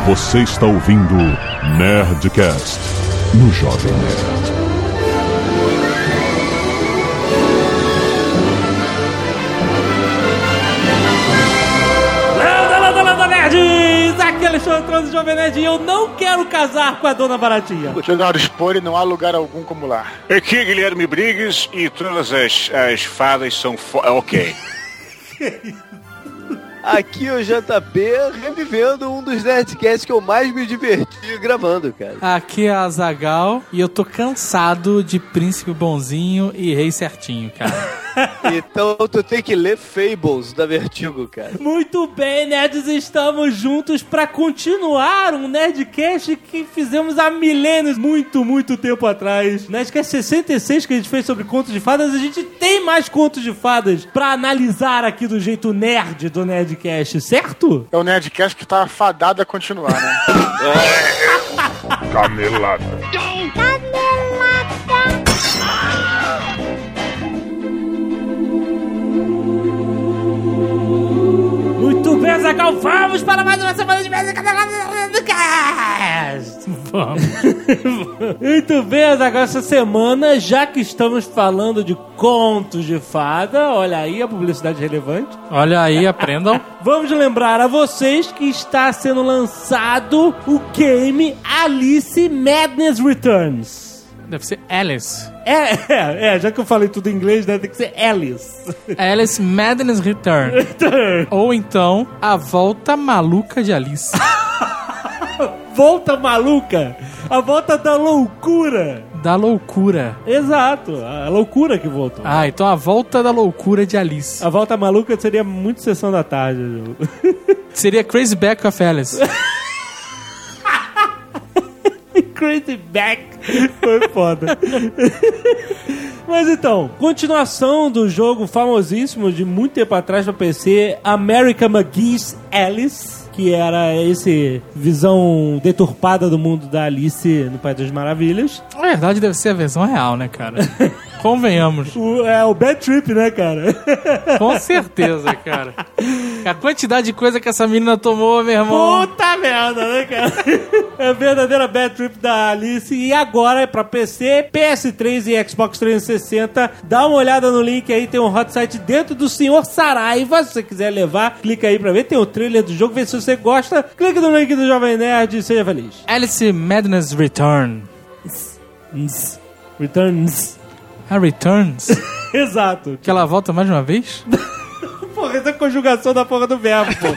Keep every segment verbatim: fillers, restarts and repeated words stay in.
Você está ouvindo Nerdcast no Jovem Nerd. Aqui é Alexandre do Jovem Nerd e eu não quero casar com a dona Baratinha. Jogar expor e não há lugar algum como lá. Aqui é Guilherme Briggs e todas as, as fadas são fo... Ok. Aqui é o J P revivendo um dos Nerdcasts que eu mais me diverti gravando, cara. Aqui é a Azaghal e eu tô cansado de Príncipe Bonzinho e Rei Certinho, cara. Então tu tem que ler Fables da Vertigo, cara. Muito bem, nerds, estamos juntos pra continuar um Nerdcast que fizemos há milênios, muito, muito tempo atrás. Nerdcast sessenta e seis que a gente fez sobre contos de fadas, a gente tem mais contos de fadas pra analisar aqui do jeito nerd do Nerdcast, certo? É o Nerdcast que tá fadado a continuar, né? Canelada. Muito bem, Azaghal, vamos para mais uma semana de Nerdcast! Vamos. Muito bem, Azaghal, essa semana, já que estamos falando de contos de fada, olha aí a publicidade relevante. Olha aí, aprendam. Vamos lembrar a vocês que está sendo lançado o game Alice Madness Returns. Deve ser Alice. É, é, é, já que eu falei tudo em inglês, né, tem que ser Alice. Alice Madness Return. Return. Ou então, A Volta Maluca de Alice. Volta maluca. A volta da loucura. Da loucura. Exato, a loucura que voltou. Ah, então A Volta da Loucura de Alice. A volta maluca seria muito sessão da tarde. Seria Crazy Back of Alice. Crazy Back. Foi foda. Mas então, continuação do jogo famosíssimo de muito tempo atrás pra P C, America McGee's Alice, que era esse visão deturpada do mundo da Alice no País das Maravilhas. Na verdade, deve ser a versão real, né, cara? Convenhamos. O, é o Bad Trip, né, cara? Com certeza, cara. A quantidade de coisa que essa menina tomou, meu irmão. Puta merda, né, cara? É a verdadeira Bad Trip da Alice. E agora é pra P C, P S três e Xbox trezentos e sessenta. Dá uma olhada no link aí, tem um hot site dentro do senhor Saraiva. Se você quiser levar, clica aí pra ver. Tem o trailer do jogo, vê se você gosta. Clica no link do Jovem Nerd e seja feliz. Alice Madness Return. Returns. A Returns? Exato. Que ela volta mais de uma vez? Porra, essa é a conjugação da porra do verbo, porra.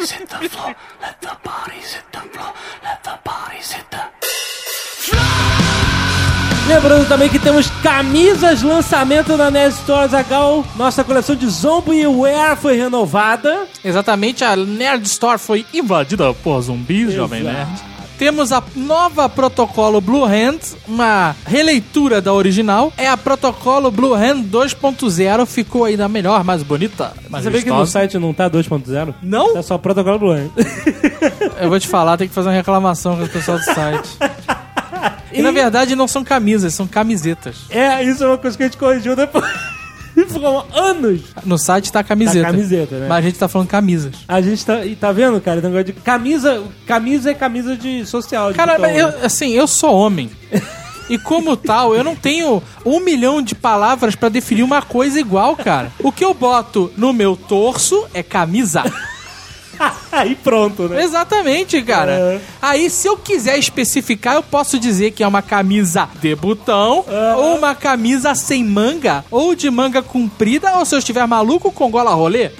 Lembrando também que temos camisas lançamento na Nerd Store, Azaghal. Nossa coleção de Zombie Wear foi renovada. Exatamente, a Nerd Store foi invadida por zumbis, Exato. Jovem Nerd. Temos a nova Protocolo Blue Hand, uma releitura da original. É a Protocolo Blue Hand dois ponto zero, ficou ainda melhor, mais bonita, mais Você vê que no site não tá dois ponto zero? Não? Tá só Protocolo Blue Hand. Eu vou te falar, tem que fazer uma reclamação com o pessoal do site. E, e na verdade não são camisas, são camisetas. É, isso é uma coisa que a gente corrigiu depois. Ficou anos. No site tá camiseta. Tá camiseta, né? Mas a gente tá falando camisas. A gente tá... E tá vendo, cara? Negócio de camisa... Camisa é camisa de social. De Cara, botão, eu, né? assim, eu sou homem. E como tal, eu não tenho um milhão de palavras pra definir uma coisa igual, cara. O que eu boto no meu torso é camisa. Aí pronto, né? Exatamente, cara. É. Aí, se eu quiser especificar, eu posso dizer que é uma camisa de botão, É. ou uma camisa sem manga, ou de manga comprida, ou se eu estiver maluco, com gola rolê.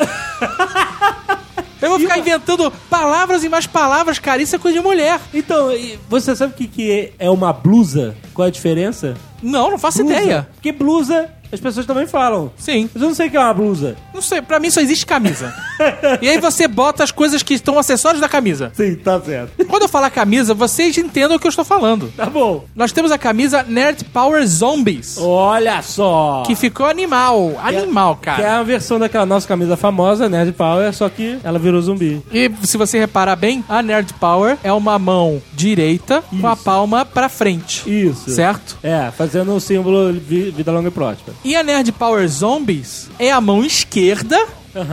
Eu vou ficar inventando palavras e mais palavras, cara. Isso é coisa de mulher. Então, e você sabe o que, que é uma blusa? Qual é a diferença? Não, não faço Blusa. ideia. Porque blusa, as pessoas também falam. Sim. Mas eu não sei o que é uma blusa. Não sei, pra mim só existe camisa. E aí você bota as coisas que estão acessórios da camisa. Sim, tá certo. Quando eu falar camisa, vocês entendam o que eu estou falando. Tá bom. Nós temos a camisa Nerd Power Zombies. Olha só. Que ficou animal. Animal, Que é cara. a versão daquela nossa camisa famosa, Nerd Power, só que ela virou zumbi. E se você reparar bem, a Nerd Power é uma mão direita com a palma pra frente. Isso. Certo? É, fazendo o símbolo vi- vida longa e próspera. E a Nerd Power Zombies é a mão esquerda Aham.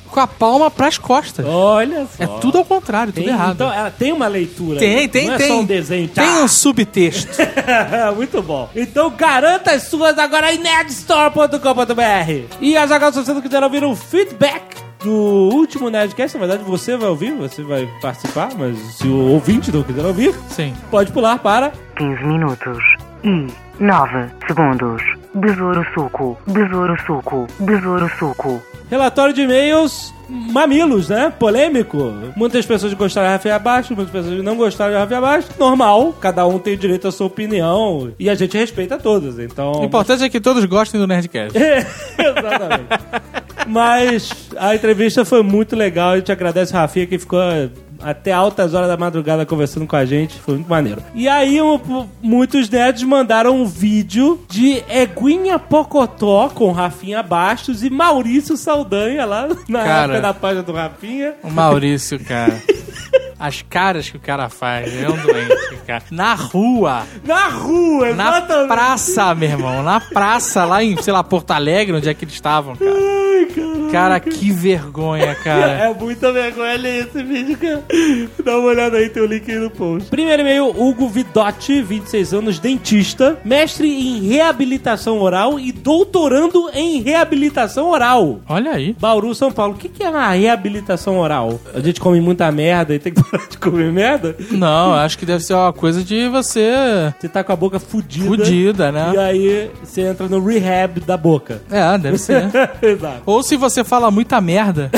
com a palma pras costas. Olha só. É tudo ao contrário, tudo Tem- errado. Então, ela tem uma leitura. Tem, né? tem, Não é tem. só um desenho. Tem um subtexto. Muito bom. Então garanta as suas agora em nerd store ponto com ponto b r. E a Zagal, se você não quiser ouvir um feedback do último Nerdcast, na verdade você vai ouvir, você vai participar, mas se o ouvinte não quiser ouvir, Sim. pode pular para... quinze minutos e nove segundos. Besouro suco, besouro suco, besouro suco. Relatório de e-mails mamilos, né? Polêmico. Muitas pessoas gostaram de Rafinha Abaixo, muitas pessoas não gostaram de Rafinha Abaixo. Normal, cada um tem direito à sua opinião e a gente respeita todas, então... O importante é que todos gostem do Nerdcast. Exatamente. Mas a entrevista foi muito legal, a gente agradece o Rafinha que ficou até altas horas da madrugada conversando com a gente, foi muito maneiro. E aí um, muitos nerds mandaram um vídeo de Eguinha Pocotó com Rafinha Bastos e Maurício Saldanha lá na Cara. época da página do Rafinha. O Maurício, cara. As caras que o cara faz, ele é um doente, cara. Na rua. Na rua, Na exatamente. praça, meu irmão. Na praça, lá em, sei lá, Porto Alegre, onde é que eles estavam, cara. Ai, caralho. Cara, que vergonha, cara. É muita vergonha ler esse vídeo, cara. Dá uma olhada aí, tem o link aí no post. Primeiro e-mail, Hugo Vidotti, vinte e seis anos, dentista, mestre em reabilitação oral e doutorando em reabilitação oral. Olha aí. Bauru, São Paulo. O que que é uma reabilitação oral? A gente come muita merda e tem que parar de comer merda? Não, acho que deve ser uma coisa de você Você tá com a boca fudida. fudida, né? E aí você entra no rehab da boca. É, deve ser. Exato. Ou se você fala muita merda,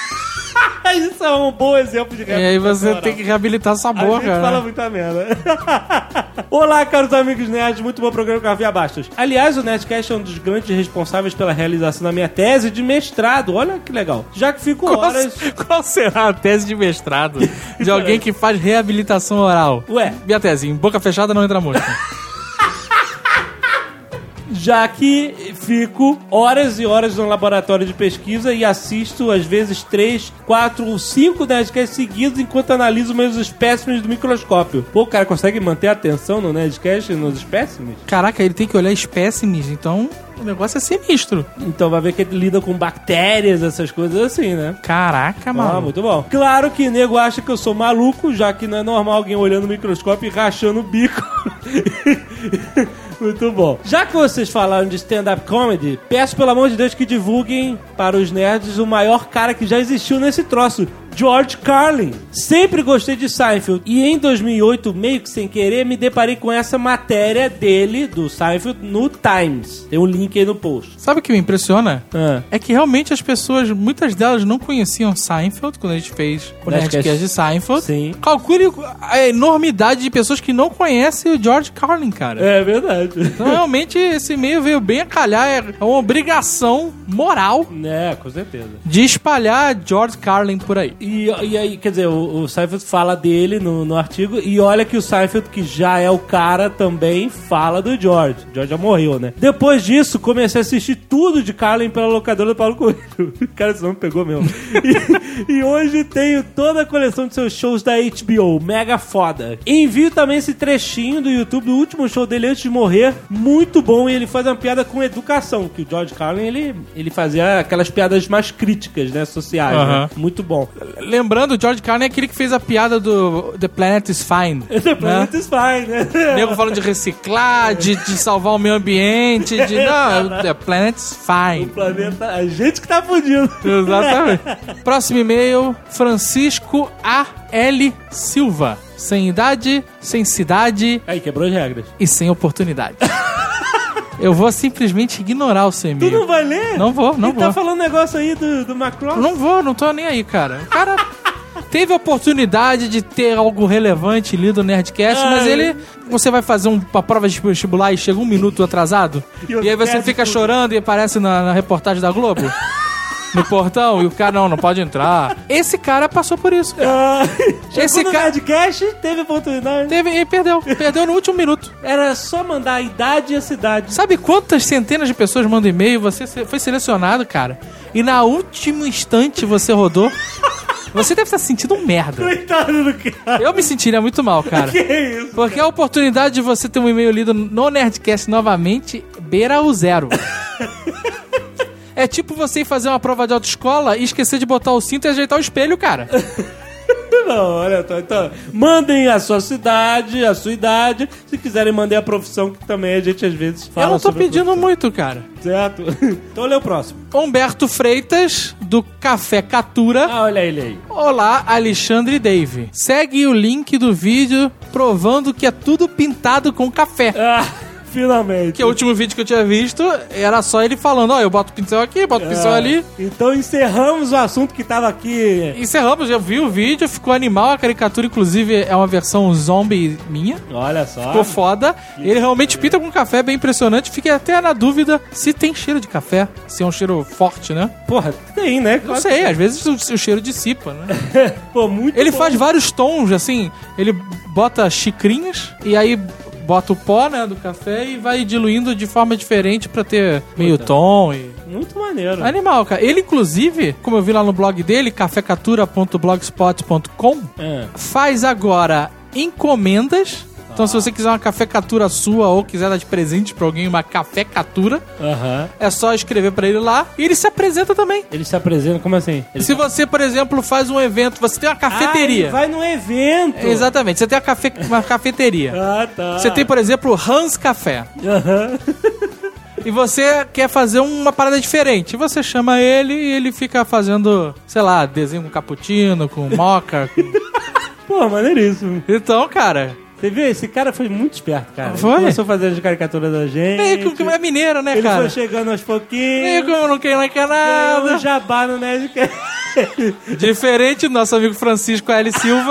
Isso é um bom exemplo de e aí reabilitação você oral. tem que reabilitar sua A gente boca, fala né? muita merda. Olá, caros amigos nerds, muito bom programa com a Rafinha Bastos. Aliás, o Nerdcast é um dos grandes responsáveis pela realização da minha tese de mestrado. Olha que legal. Já que fico Qual, horas... qual será a tese de mestrado de alguém que faz reabilitação oral? Ué, Minha tese, em boca fechada não entra mosca. já que fico horas e horas no laboratório de pesquisa e assisto, às vezes, três, quatro ou cinco Nerdcasts seguidos enquanto analiso meus espécimes do microscópio. Pô, o cara consegue manter a atenção no Nerdcast e nos espécimes? Caraca, ele tem que olhar espécimes, então o negócio é sinistro. Então vai ver que ele lida com bactérias, essas coisas assim, né? Caraca, Ah, mano. muito bom. Claro que nego acha que eu sou maluco, já que não é normal alguém olhando o microscópio e rachando o bico. Muito bom. Já que vocês falaram de stand-up comedy, peço pelo amor de Deus que divulguem para os nerds o maior cara que já existiu nesse troço, George Carlin. Sempre gostei de Seinfeld e em dois mil e oito, meio que sem querer, me deparei com essa matéria dele, do Seinfeld, no Times. Tem um link aí no post. Sabe o que me impressiona? Ah. É que realmente as pessoas, muitas delas não conheciam Seinfeld quando a gente fez o Nerdcast. Nerdcast de Seinfeld. Sim. Calcule a enormidade de pessoas que não conhecem o George Carlin, cara. É verdade. Então, realmente, esse e-mail veio bem a calhar. É uma obrigação moral É, com certeza. de espalhar George Carlin por aí. E, e aí, quer dizer, o, o Seinfeld fala dele no, no artigo, e olha que o Seinfeld, que já é o cara, também fala do George. O George já morreu, né? Depois disso, comecei a assistir tudo de Carlin pela locadora do Paulo Coelho. Cara, esse nome pegou mesmo. E, e hoje tenho toda a coleção de seus shows da H B O, mega foda. Envio também esse trechinho do YouTube do último show dele antes de morrer, muito bom, e ele faz uma piada com educação, que o George Carlin, ele, ele fazia aquelas piadas mais críticas, né, sociais, Aham. né? Muito bom. Lembrando, o George Carlin é aquele que fez a piada do The Planet is Fine. The planet is fine, né? Nego falando de reciclar, de, de salvar o meio ambiente, de... Não, The Planet is O Fine. planeta, a gente que tá fudido. Exatamente. Próximo e-mail, Francisco A. L. Silva. Sem idade, sem cidade Aí, quebrou as regras. e sem oportunidade. Eu vou simplesmente ignorar o seu Tu e-mail. não vai ler? Não vou, não Ele vou. tá falando negócio aí do, do Macron? Não vou, não tô nem aí, cara. O cara teve a oportunidade de ter algo relevante lido no Nerdcast, Ai. mas ele... Você vai fazer um- uma prova de vestibular e chega um minuto atrasado? E E, o aí você teste fica tudo. chorando e aparece na, na reportagem da Globo? No portão, e o cara, não, não pode entrar. Esse cara passou por isso, cara. Ah, chegou Esse no ca- Nerdcast, teve oportunidade. Teve, e perdeu. Perdeu no último minuto. Era só mandar a idade e a cidade. Sabe quantas centenas de pessoas mandam e-mail e você se- foi selecionado, cara? E na último instante você rodou? Você deve estar sentindo um merda. Coitado do cara. Eu me sentiria muito mal, cara. Que isso? Porque a oportunidade de você ter um e-mail lido no Nerdcast novamente beira o zero. É tipo você ir fazer uma prova de autoescola e esquecer de botar o cinto e ajeitar o espelho, cara. Não, olha, então, então, mandem a sua cidade, a sua idade. Se quiserem, mandem a profissão, que também a gente às vezes fala. Eu não tô sobre a pedindo profissão. muito, cara. Certo? Então lê o próximo. Humberto Freitas, do Café Catura. Ah, olha ele aí. Olá, Alexandre e Dave. Segue o link do vídeo provando que é tudo pintado com café. Ah, finalmente. Que o último vídeo que eu tinha visto era só ele falando, ó, oh, eu boto o pincel aqui, boto o pincel Ah, ali. Então encerramos o assunto que tava aqui. Encerramos, eu vi o vídeo, ficou animal, a caricatura inclusive é uma versão zombie minha. Olha só. Ficou foda. Ele realmente pinta com café, bem impressionante. Fiquei até na dúvida se tem cheiro de café, se é um cheiro forte, né? Porra, tem, né? Não sei, às vezes o, o cheiro dissipa, né? Pô, muito Ele bom. faz vários tons, assim, ele bota xicrinhas e aí bota o pó, né, do café e vai diluindo de forma diferente pra ter meio tom e... Muito maneiro. Animal, cara. Ele, inclusive, como eu vi lá no blog dele, cafecatura ponto blogspot ponto com, É. faz agora encomendas. Então, se você quiser uma cafecatura sua ou quiser dar de presente pra alguém uma cafecatura, Aham. é só escrever pra ele lá e ele se apresenta também. Ele se apresenta, como assim? Ele Se você, por exemplo, faz um evento, você tem uma cafeteria. Ah, ele vai num evento. Exatamente, você tem uma, cafe... uma cafeteria. Ah, tá. Você tem, por exemplo, o Hans Café. Aham. E você quer fazer uma parada diferente. Você chama ele e ele fica fazendo, sei lá, desenho com cappuccino, com moca. Com... Pô, maneiríssimo. Então, cara... Você viu? Esse cara foi muito esperto, cara. Foi? Ele começou a fazer as caricaturas da gente. É, que é mineiro, né, Ele cara? foi chegando aos pouquinhos. E como não quer, não quer Ganhou nada. um jabá no Nerdcast. Diferente do nosso amigo Francisco L. Silva.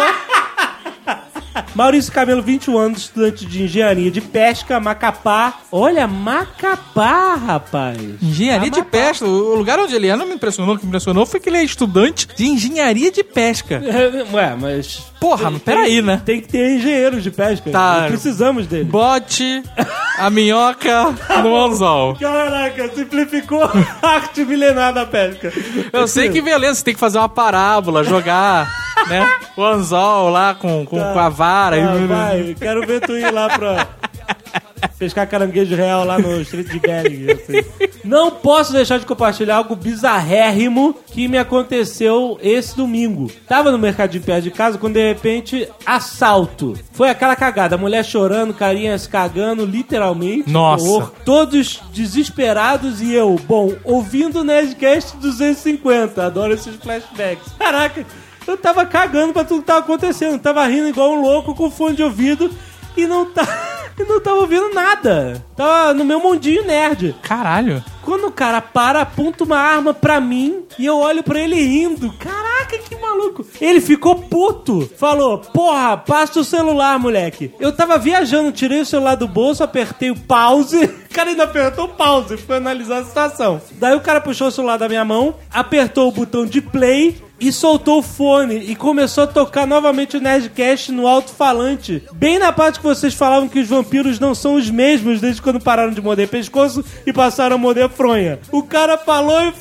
Maurício Camelo, vinte e um anos, estudante de engenharia de pesca, Macapá. Olha, Macapá, rapaz. Engenharia de Amapá. pesca. O lugar onde ele é não me impressionou. O que me impressionou foi que ele é estudante de engenharia de pesca. Ué, mas... Porra, mas peraí, né? Tem que ter engenheiros de pesca. Tá. Precisamos dele. Bote a minhoca no anzol. Caraca, simplificou a arte milenar da pesca. Eu sei que, beleza, você tem que fazer uma parábola, jogar, né, o anzol lá com, com, Tá. com a vara. Ah, e... vai, quero ver tu ir lá pra pescar caranguejo real lá no Estreito de Bering. Assim. Não posso deixar de compartilhar algo bizarrérrimo que me aconteceu esse domingo. Tava no mercadinho perto de casa quando de repente, assalto. Foi aquela cagada, a mulher chorando, carinha se cagando, literalmente. Nossa. Horror. Todos desesperados e eu, bom, ouvindo o Nerdcast duzentos e cinquenta. Adoro esses flashbacks. Caraca, eu tava cagando pra tudo que tava acontecendo. Tava rindo igual um louco com fone de ouvido e não tá... E não tava ouvindo nada. Tava no meu mundinho nerd. Caralho. Quando o cara para, aponta uma arma pra mim e eu olho pra ele rindo. Caraca, que maluco. Ele ficou puto. Falou, porra, passa o celular, moleque. Eu tava viajando, tirei o celular do bolso, apertei o pause. O cara ainda apertou o pause, foi analisar a situação. Daí o cara puxou o celular da minha mão, apertou o botão de play e soltou o fone e começou a tocar novamente o Nerdcast no alto-falante. Bem na parte que vocês falavam que os vampiros não são os mesmos desde quando pararam de morder pescoço e passaram a morder fronha. O cara falou e...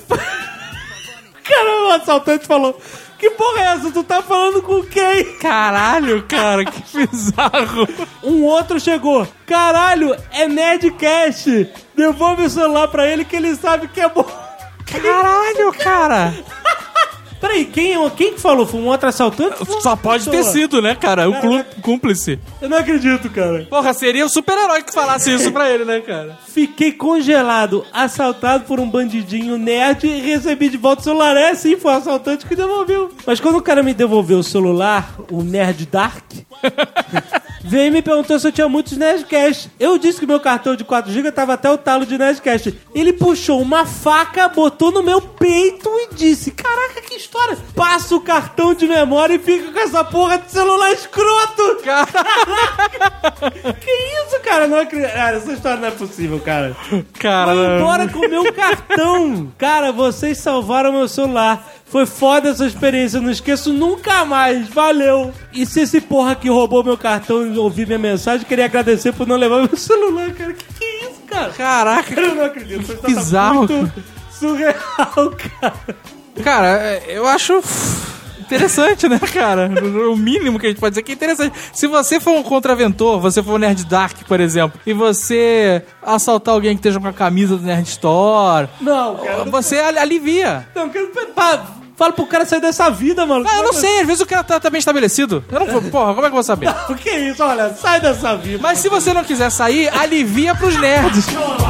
O cara, o assaltante falou... Que porra é essa? Tu tá falando com quem? Caralho, cara, que bizarro. Um outro chegou. Caralho, é Nerdcast. Devolve o celular pra ele que ele sabe que é bom. Caralho, cara. Peraí, quem, quem que falou? Foi um outro assaltante? Só pode ter sido, né, cara? O clú- cúmplice. Eu não acredito, cara. Porra, seria o super-herói que falasse isso pra ele, né, cara? Fiquei congelado, assaltado por um bandidinho nerd e recebi de volta o celular. É, sim, foi o assaltante que devolveu. Mas quando o cara me devolveu o celular, o Nerd Dark, veio e me perguntou se eu tinha muitos Nerdcast. Eu disse que meu cartão de quatro gigas tava até o talo de Nerdcast. Ele puxou uma faca, botou no meu peito e disse, caraca, que história. Passa o cartão de memória e fica com essa porra de celular escroto. Que isso, cara? Não acredito. Cara, essa história não é possível, cara. Cara, Foi embora com o meu cartão. Cara, vocês salvaram meu celular. Foi foda essa experiência, eu não esqueço nunca mais. Valeu. E se esse porra que roubou meu cartão e ouviu minha mensagem, queria agradecer por não levar meu celular, cara. Que que é isso, cara? Caraca, Eu não acredito. Essa história tá bizarro. muito surreal, cara. Cara, eu acho Interessante, né, cara? O mínimo que a gente pode dizer que é interessante. Se você for um contraventor, você for um Nerd Dark, por exemplo, e você assaltar alguém que esteja com a camisa do Nerd Store, Não, cara. você al- alivia. Não, cara, pá, fala pro cara sair dessa vida, mano. Ah, eu não sei, às vezes o cara tá, tá bem estabelecido. Eu não vou, porra, como é que eu vou saber? O que é isso? Olha, sai dessa vida. Mas se você não quiser sair, alivia pros nerds.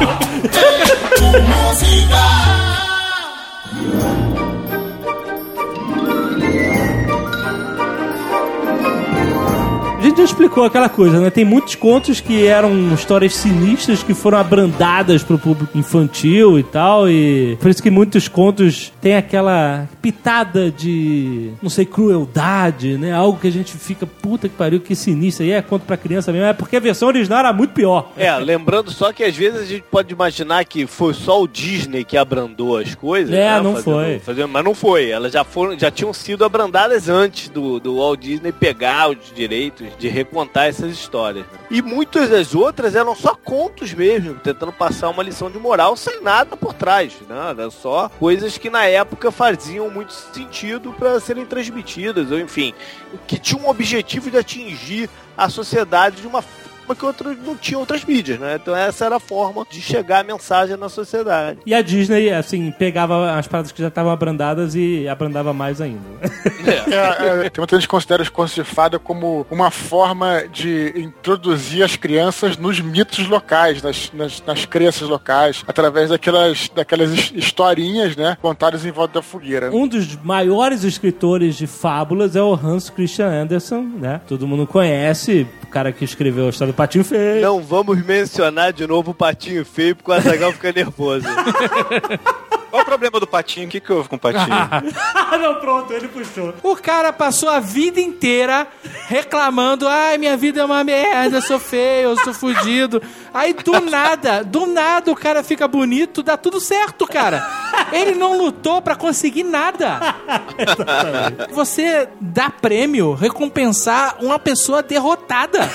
A gente já explicou aquela coisa, né? Tem muitos contos que eram histórias sinistras que foram abrandadas pro público infantil e tal, e por isso que muitos contos têm aquela pitada de, não sei, crueldade, né? Algo que a gente fica, puta que pariu, que sinistro. E é conto pra criança mesmo, é porque a versão original era muito pior. É, lembrando só que às vezes a gente pode imaginar que foi só o Disney que abrandou as coisas. É, né? não fazendo, foi. Fazendo, mas não foi. Elas já foram, já tinham sido abrandadas antes do, do Walt Disney pegar os direitos de recontar essas histórias. Né? E muitas das outras eram só contos mesmo, tentando passar uma lição de moral sem nada por trás. Né? Eram só coisas que na época faziam muito sentido para serem transmitidas, ou enfim, que tinham um objetivo de atingir a sociedade de uma forma que outros não tinham outras mídias, né? Então essa era a forma de chegar a mensagem na sociedade. E a Disney, assim, pegava as paradas que já estavam abrandadas e abrandava mais ainda. É, é, tem muita gente que considera os contos de fada como uma forma de introduzir as crianças nos mitos locais, nas, nas, nas crenças locais, através daquelas, daquelas his- historinhas, né, contadas em volta da fogueira. Um dos maiores escritores de fábulas é o Hans Christian Andersen, né? Todo mundo conhece, o cara que escreveu a história do Patinho Feio. Não vamos mencionar de novo o Patinho Feio, porque o Azaghal fica nervoso. Qual o problema do Patinho? O que, que houve com o Patinho? Ah, não, pronto, ele puxou. O cara passou a vida inteira reclamando, ai, minha vida é uma merda, eu sou feio, eu sou fudido. Aí do nada, do nada o cara fica bonito, dá tudo certo, cara. Ele não lutou pra conseguir nada. Você dá prêmio, recompensar uma pessoa derrotada.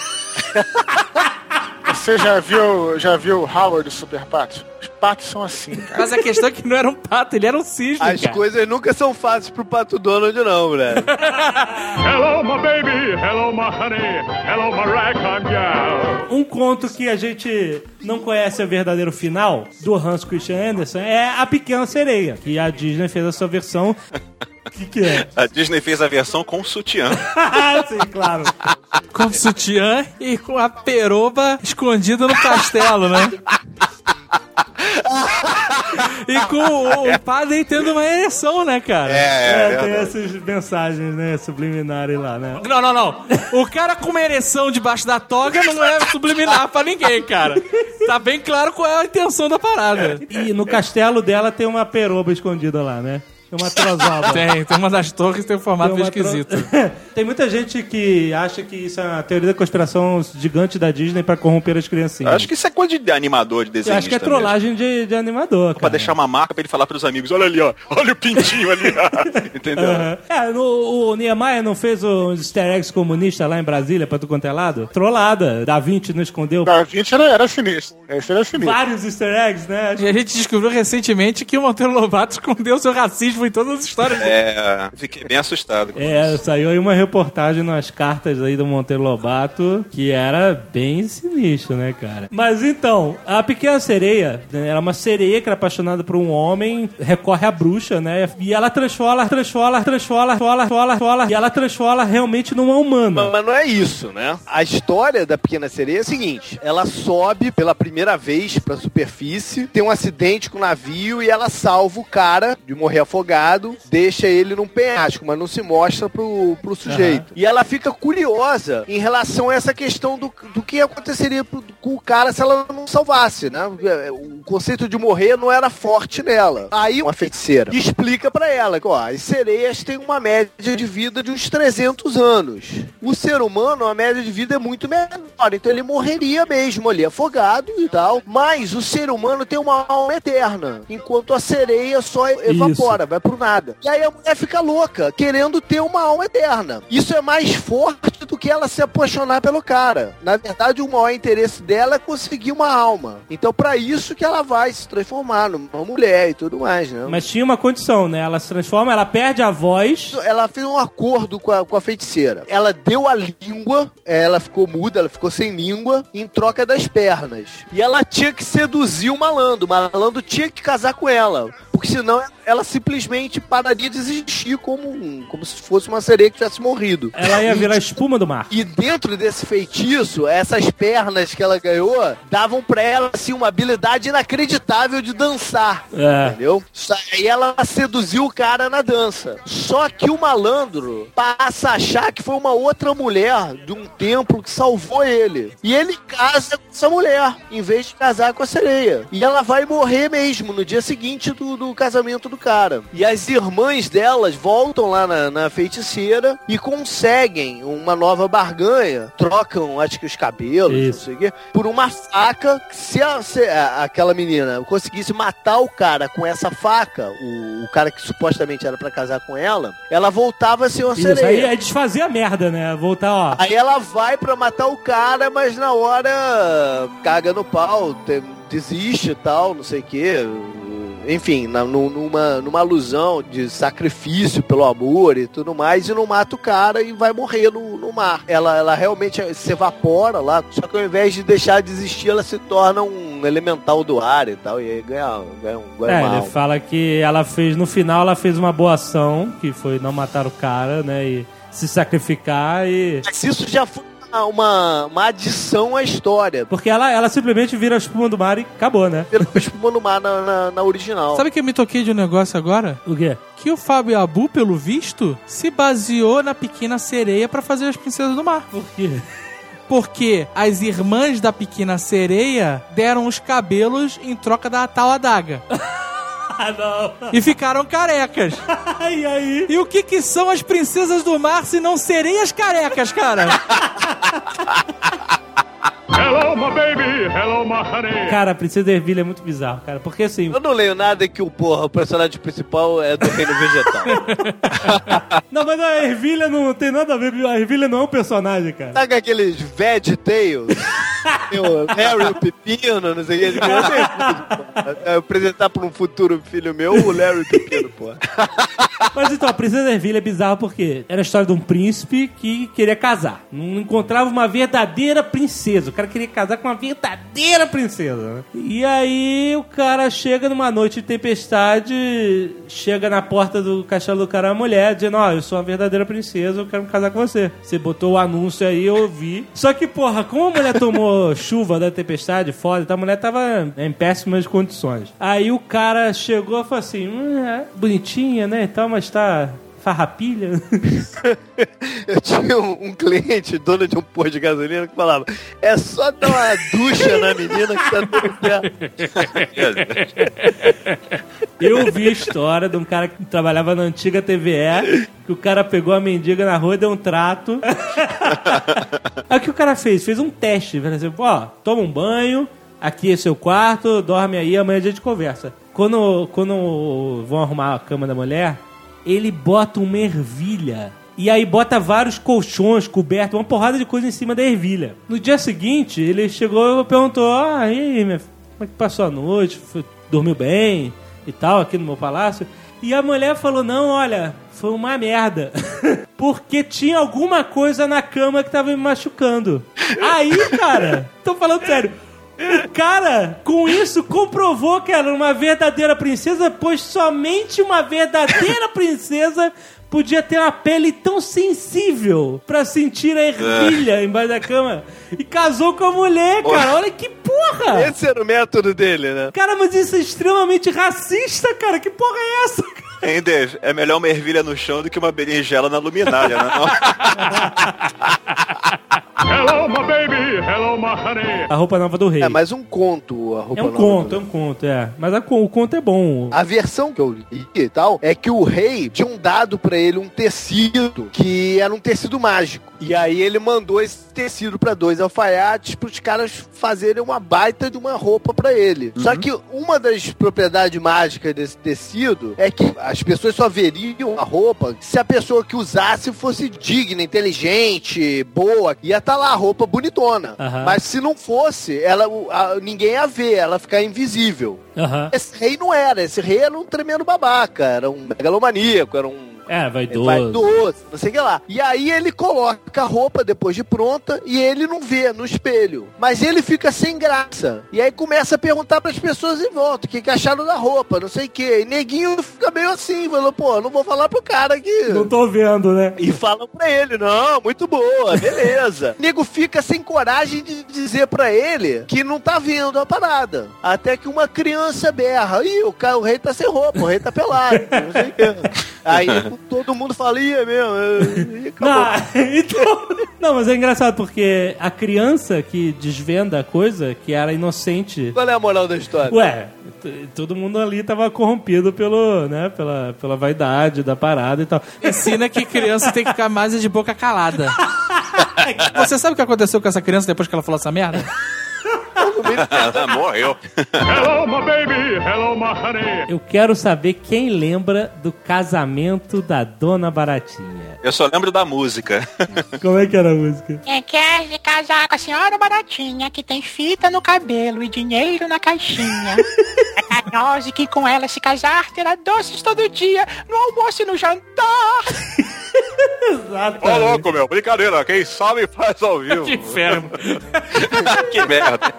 Você já viu, já viu o Howard do Super Pato? Os patos são assim, cara. Mas a questão é que não era um pato, ele era um cisne, As cara. coisas nunca são fáceis pro Pato Donald, não, velho. Hello, my baby. Hello, my honey. Hello, my ragtime gal. Um conto que a gente não conhece o verdadeiro final, do Hans Christian Andersen, é A Pequena Sereia, que a Disney fez a sua versão. O que, que é? A Disney fez a versão com sutiã. Sim, claro. Com sutiã e com a peroba escondida no castelo, né? E com o, o padre tendo uma ereção, né, cara? É, É, tem é essas mensagens, né, subliminares lá, né? Não, não, não. O cara com uma ereção debaixo da toga não é subliminar pra ninguém, cara. Tá bem claro qual é a intenção da parada. E no castelo dela tem uma peroba escondida lá, né? Tem uma trozoba. Tem, tem uma das torres que tem um formato Tem meio uma tro- esquisito. Tem muita gente que acha que isso é uma teoria da conspiração gigante da Disney pra corromper as criancinhas. Acho que isso é coisa de animador, de Eu desenhista acho que é trollagem de, de animador, cara. Pra deixar uma marca pra ele falar pros amigos, olha ali, ó, olha o pintinho ali, ó. Entendeu? Uhum. É, no, o Niemeyer não fez os easter eggs comunistas lá em Brasília pra tu quanto é lado? Trollada. Da Vinci não escondeu Da Vinci era, era sinistro. Esse era sinistro. vários easter eggs, né? E a gente descobriu recentemente que o Monteiro Lobato escondeu seu racismo em todas as histórias. É, fiquei bem assustado. com É, isso. saiu aí uma reportagem nas cartas aí do Monteiro Lobato que era bem sinistro, né, cara? Mas então, a Pequena Sereia, né, era uma sereia que era apaixonada por um homem, recorre à bruxa, né? E ela transforma, transforma, transforma, transforma, transforma, transforma, e ela transforma realmente numa humana. Mas, mas não é isso, né? A história da Pequena Sereia é a seguinte: ela sobe pela primeira vez pra superfície, tem um acidente com o navio e ela salva o cara de morrer afogado, deixa ele num penhasco, mas não se mostra pro, pro sujeito. Uhum. E ela fica curiosa em relação a essa questão do, do que aconteceria pro, com o cara se ela não salvasse, né? O conceito de morrer não era forte nela. Aí uma feiticeira explica pra ela que, ó, as sereias têm uma média de vida de uns trezentos anos. O ser humano, a média de vida é muito menor, então ele morreria mesmo ali, afogado e tal. Mas o ser humano tem uma alma eterna, enquanto a sereia só evapora, vai pro nada. E aí a mulher fica louca, querendo ter uma alma eterna. Isso é mais forte do que ela se apaixonar pelo cara. Na verdade, o maior interesse dela é conseguir uma alma. Então, pra isso que ela vai se transformar numa mulher e tudo mais, né? Mas tinha uma condição, né? Ela se transforma, ela perde a voz. Ela fez um acordo com a, com a feiticeira. Ela deu a língua, ela ficou muda, ela ficou sem língua, em troca das pernas. E ela tinha que seduzir o malandro. O malandro tinha que casar com ela. Porque senão ela simplesmente pararia de existir como, um, como se fosse uma sereia que tivesse morrido. Ela ia virar espuma do mar. E dentro desse feitiço, essas pernas que ela ganhou davam pra ela assim, uma habilidade inacreditável de dançar. É. Entendeu? Aí ela seduziu o cara na dança. Só que o malandro passa a achar que foi uma outra mulher de um templo que salvou ele. E ele casa com essa mulher, em vez de casar com a sereia. E ela vai morrer mesmo no dia seguinte do, do casamento do cara. E as irmãs delas voltam lá na, na feiticeira e conseguem uma nova barganha. Trocam, acho que os cabelos, Isso. não sei o quê, por uma faca. Se, a, se a, aquela menina conseguisse matar o cara com essa faca, o, o cara que supostamente era pra casar com ela, ela voltava a ser uma Isso, sereia. aí é desfazer a merda, né? Voltar, ó. Aí ela vai pra matar o cara, mas na hora caga no pau, tem, desiste e tal, não sei o quê. Enfim, na, numa, numa alusão de sacrifício pelo amor e tudo mais, e não mata o cara e vai morrer no, no mar. Ela, ela realmente se evapora lá, só que ao invés de deixar de existir, ela se torna um elemental do ar e tal, e aí ganha, ganha, ganha É, uma ele alma. fala que ela fez, no final ela fez uma boa ação, que foi não matar o cara, né, e se sacrificar e... Mas isso já foi uma, uma adição à história. Porque ela, ela simplesmente vira a espuma do mar e acabou, né? Pelo espuma no mar na, na, na original. Sabe que eu me toquei de um negócio agora? O quê? Que o Fábio Abu, pelo visto, se baseou na Pequena Sereia pra fazer as Princesas do Mar. Por quê? Porque as irmãs da Pequena Sereia deram os cabelos em troca da tal adaga. Ah, não. E ficaram carecas. E aí? E o que que são as Princesas do Mar se não sereias carecas, cara? Hello, my baby. Hello, my honey. Cara, a Princesa Ervilha é muito bizarro, cara. Porque assim... Eu não leio nada que o, porra, o personagem principal é do reino vegetal. Não, mas a Ervilha não tem nada a ver. A Ervilha não é um personagem, cara. Sabe aqueles Veg Tales? Tem o Larry, o Pepino, não sei o que. Eu sei, é, apresentar pra um futuro filho meu o Larry e o Pepino, porra. Mas então, a Princesa Ervilha é bizarro porque era a história de um príncipe que queria casar. Não encontrava uma verdadeira princesa. O cara queria casar com uma verdadeira princesa, né? E aí o cara chega numa noite de tempestade, chega na porta do castelo do cara, a mulher, dizendo, ó, oh, eu sou uma verdadeira princesa, eu quero me casar com você. Você botou o anúncio aí, eu vi. Só que, porra, como a mulher tomou chuva da tempestade, foda, então a mulher tava em péssimas condições. Aí o cara chegou e falou assim, hum, é bonitinha, né, e tal, mas tá... farrapilha. Eu tinha um, um cliente, dono de um posto de gasolina, que falava, é só dar uma ducha na menina que tá tudo certo. Eu vi a história de um cara que trabalhava na antiga T V E, que o cara pegou a mendiga na rua e deu um trato. Aí o que o cara fez? Fez um teste. Falou assim, ó, toma um banho, aqui é seu quarto, dorme aí, amanhã a gente conversa. Quando, quando vão arrumar a cama da mulher, ele bota uma ervilha. E aí bota vários colchões, cobertos, uma porrada de coisa em cima da ervilha. No dia seguinte, ele chegou e perguntou, ah, e aí, minha filha, como é que passou a noite? Foi, dormiu bem e tal, aqui no meu palácio? E a mulher falou, não, olha, foi uma merda. Porque tinha alguma coisa na cama que tava me machucando. Aí, cara, tô falando sério, o cara, com isso, comprovou que era uma verdadeira princesa, pois somente uma verdadeira princesa podia ter uma pele tão sensível pra sentir a ervilha embaixo da cama. E casou com a mulher, cara. Olha que porra! Esse era o método dele, né? Cara, mas isso é extremamente racista, cara. Que porra é essa, cara? Hein, Dave? É melhor uma ervilha no chão do que uma berinjela na luminária, né? Hello, my baby. Hello, Hello, my honey. A roupa nova do rei. É mais um conto, a roupa É um nova conto, do é um conto, é. Mas a, o conto é bom. A versão que eu li e tal é que o rei tinha dado pra ele um tecido que era um tecido mágico. E aí ele mandou esse tecido pra dois alfaiates pros caras fazerem uma baita de uma roupa pra ele. Uhum. Só que uma das propriedades mágicas desse tecido é que as pessoas só veriam a roupa se a pessoa que usasse fosse digna, inteligente, boa. Ia estar lá a roupa bonitona. Uhum. Mas se não fosse, ela, a, ninguém ia ver, ela ficar invisível. Uhum. Esse rei não era, esse rei era um tremendo babaca, era um megalomaníaco, era um É, vaidoso. Vaidoso, não sei o que lá. E aí ele coloca a roupa depois de pronta e ele não vê no espelho. Mas ele fica sem graça. E aí começa a perguntar pras pessoas em volta o que, que acharam da roupa, não sei o que. E neguinho fica meio assim, falou, pô, não vou falar pro cara aqui. Não tô vendo, né? E falam pra ele, não, muito boa, beleza. O nego fica sem coragem de dizer pra ele que não tá vendo a parada. Até que uma criança berra, ih, o, cara, o rei tá sem roupa, o rei tá pelado, não sei o que. Aí todo mundo fala, ih, é mesmo. E não, então, não, mas é engraçado porque a criança que desvenda a coisa, que era inocente. Qual é a moral da história? Ué, t- todo mundo ali tava corrompido pelo, né, pela, pela vaidade da parada e tal. Ensina que criança tem que ficar mais de boca calada. Você sabe o que aconteceu com essa criança depois que ela falou essa merda? Morreu. Hello, my baby. Hello, my honey. Eu quero saber quem lembra do casamento da Dona Baratinha. Eu só lembro da música. Como é que era a música? Quem quer se casar com a senhora Baratinha, que tem fita no cabelo e dinheiro na caixinha. É carinhosa que com ela se casar terá doces todo dia, no almoço e no jantar. Exato. Ô, louco, meu, brincadeira. Quem sabe faz ao vivo. Que inferno. Que merda.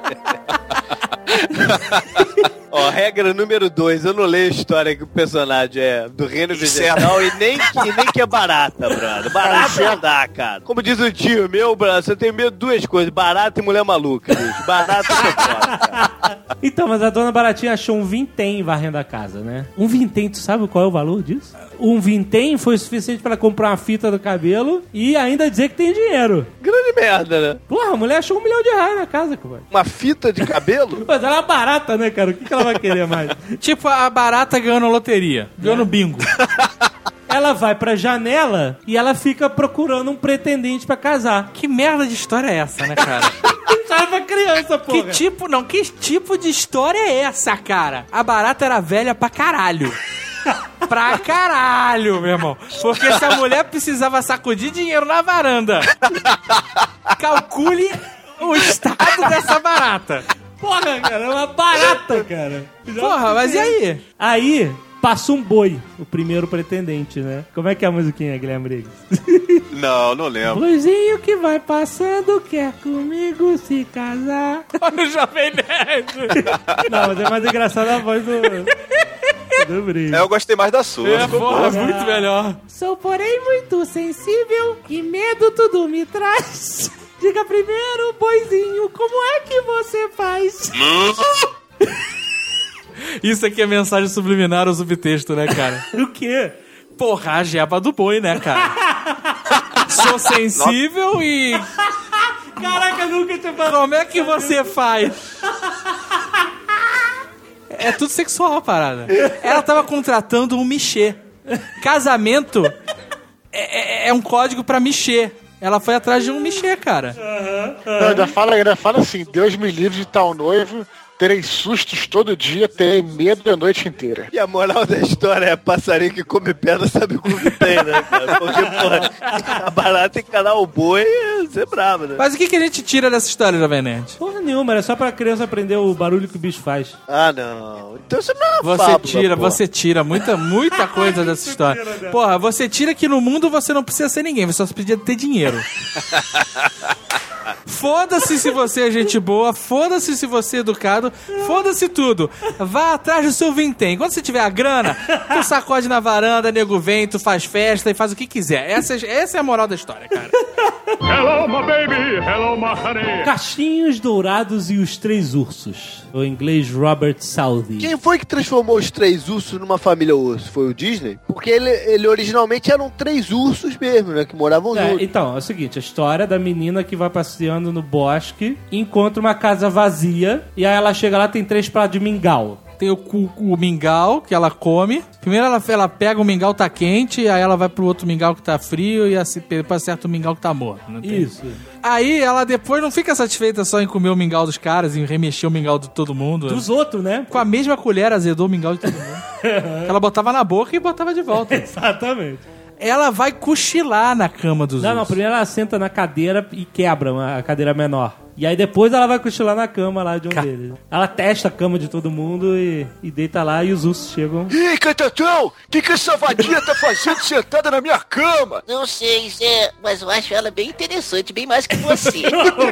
Ó, regra número dois, eu não leio a história que o personagem é do reino vegetal e nem, que, nem que é barata, brother. Barata não dá, cara. Como diz o tio meu, brother, você tem medo de duas coisas, barata e mulher maluca, bicho. Barata é foda, cara. Então, mas a Dona Baratinha achou um vintém varrendo a casa, né? Um vintém, tu sabe qual é o valor disso? Um vintém foi o suficiente pra comprar uma fita do cabelo e ainda dizer que tem dinheiro. Grande merda, né? Porra, a mulher achou um milhão de reais na casa, cara. Uma fita de cabelo? Mas ela é barata, né, cara? O que, que ela vai querer mais? Tipo a barata ganhando loteria, ganhando bingo. Ela vai pra janela e ela fica procurando um pretendente pra casar. Que merda de história é essa, né, cara? Sai pra criança, porra. Que tipo, não, que tipo de história é essa, cara? A barata era velha pra caralho. Pra caralho, meu irmão. Porque essa mulher precisava sacudir dinheiro na varanda. Calcule o estado dessa barata. Porra, cara, é uma barata, cara. Porra, mas e aí? Aí, passa um boi, o primeiro pretendente, né? Como é que é a musiquinha, Guilherme Briggs? Não, não lembro. Boizinho que vai passando, quer comigo se casar. Olha o Jovem Nerd. Não, mas é mais engraçado a voz do... do Briggs. É, eu gostei mais da sua. É, porra, é muito melhor. Sou, porém, muito sensível e medo tudo me traz. Diga primeiro, boizinho, como é que você faz? Isso aqui é mensagem subliminar ou subtexto, né, cara? O quê? Porra, a jeba do boi, né, cara? Sou sensível Nossa. e... Caraca, nunca tinha falado. Como é que você faz? É tudo sexual a parada. Ela tava contratando um michê. Casamento é, é, é um código pra michê. Ela foi atrás de um michê, cara. Uhum, uhum. Não, ainda, fala, ainda fala assim, Deus me livre de tal noivo, terei sustos todo dia, terei medo a noite inteira. E a moral da história é passarinho que come pedra sabe o que tem, né, cara? Porque, porra, a barata encarar o boi, você é bravo, né? Mas o que, que a gente tira dessa história, Jovem Nerd? Porra nenhuma, era só pra criança aprender o barulho que o bicho faz. Ah, não. Então você não é Você fábula, tira, porra. você tira muita, muita coisa dessa história. Porra, você tira que no mundo você não precisa ser ninguém, você só precisa ter dinheiro. Foda-se se você é gente boa, foda-se se você é educado, foda-se tudo. Vá atrás do seu vintém. Quando você tiver a grana, tu sacode na varanda, nego vem, tu faz festa e faz o que quiser. Essa, essa é a moral da história, cara. Hello, my baby. Hello, my honey. Cachinhos Dourados e os Três Ursos. O inglês Robert Southey. Quem foi que transformou os três ursos numa família urso? Foi o Disney? Porque ele, ele originalmente eram três ursos mesmo, né? Que moravam É, juntos. então, é o seguinte, a história da menina que vai passeando no bosque, encontra uma casa vazia, e aí ela chega lá, tem três pratos de mingau. Tem o, o, o mingau que ela come. Primeiro ela, ela pega o mingau tá quente, aí ela vai pro outro mingau que tá frio e assim, depois acerta o mingau que tá morto. Não tem? Isso. Aí ela depois não fica satisfeita só em comer o mingau dos caras, em remexer o mingau de todo mundo. Dos outros, né? Com a mesma colher azedou o mingau de todo mundo. Ela botava na boca e botava de volta. Exatamente. Ela vai cochilar na cama dos Não, ursos. não, primeiro ela senta na cadeira e quebra uma- a cadeira menor. E aí depois ela vai cochilar na cama lá de um deles. Ela testa a cama de todo mundo e, e deita lá e os ursos chegam. Ih, Catatão, o que, que essa vadia tá fazendo sentada na minha cama? Não sei, Zé, mas eu acho ela bem interessante, bem mais que você.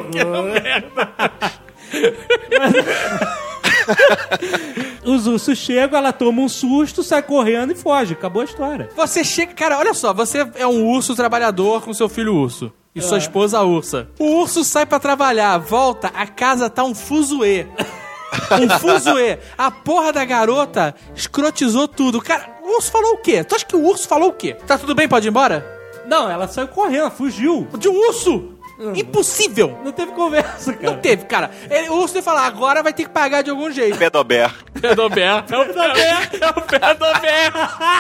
Os ursos chegam, ela toma um susto, sai correndo e foge. Acabou a história. Você chega... Cara, olha só, você é um urso trabalhador com seu filho urso. E sua esposa ursa. O urso sai pra trabalhar, volta, a casa tá um fuzuê. Um fuzuê. A porra da garota escrotizou tudo. Cara, o urso falou o quê? Tu acha que o urso falou o quê? Tá tudo bem, pode ir embora? Não, ela saiu correndo, ela fugiu. De um urso! Impossível! Não teve conversa, cara. Não teve, cara. Ele, o urso ia falar, agora vai ter que pagar de algum jeito. Pedober. Pedober. É o Pedober. É o Pedober.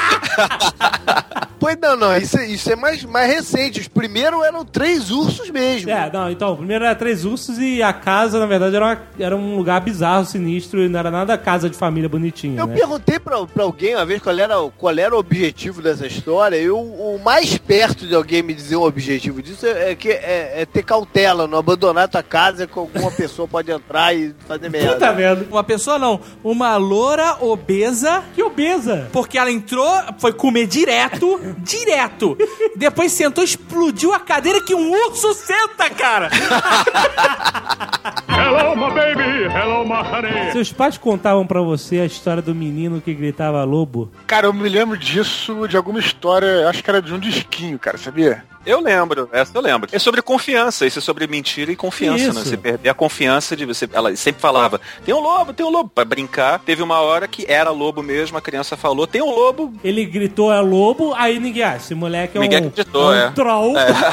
Pois não, não. Isso, é- isso é mais, mais recente. Os primeiros eram três ursos mesmo. É, não, então, primeiro era três ursos e a casa, na verdade, era, uma- era um lugar bizarro, sinistro, e não era nada casa de família bonitinha, Eu né? perguntei pra, pra alguém uma vez qual era, qual era o objetivo dessa história, e o, o mais perto de alguém me dizer o objetivo disso é, é que é, é ter cautela, não abandonar tua casa que alguma pessoa pode entrar e fazer merda. Tá vendo? Uma pessoa não, uma loura obesa. Que obesa! Porque ela entrou, foi comer direto, direto. Depois sentou, explodiu a cadeira que um urso senta, cara. Hello, my baby. Hello, my honey. Seus pais contavam pra você a história do menino que gritava lobo? Cara, eu me lembro disso de alguma história, acho que era de um disquinho, cara, sabia? Eu lembro, essa eu lembro. É sobre confiança, isso é sobre mentira e confiança, Isso. né? Você perder a confiança de você. Ela sempre falava, tem um lobo, tem um lobo, pra brincar. Teve uma hora que era lobo mesmo, a criança falou, tem um lobo. Ele gritou é lobo, aí ninguém, ah, esse moleque é Ninguém um, acreditou, é um é. troll.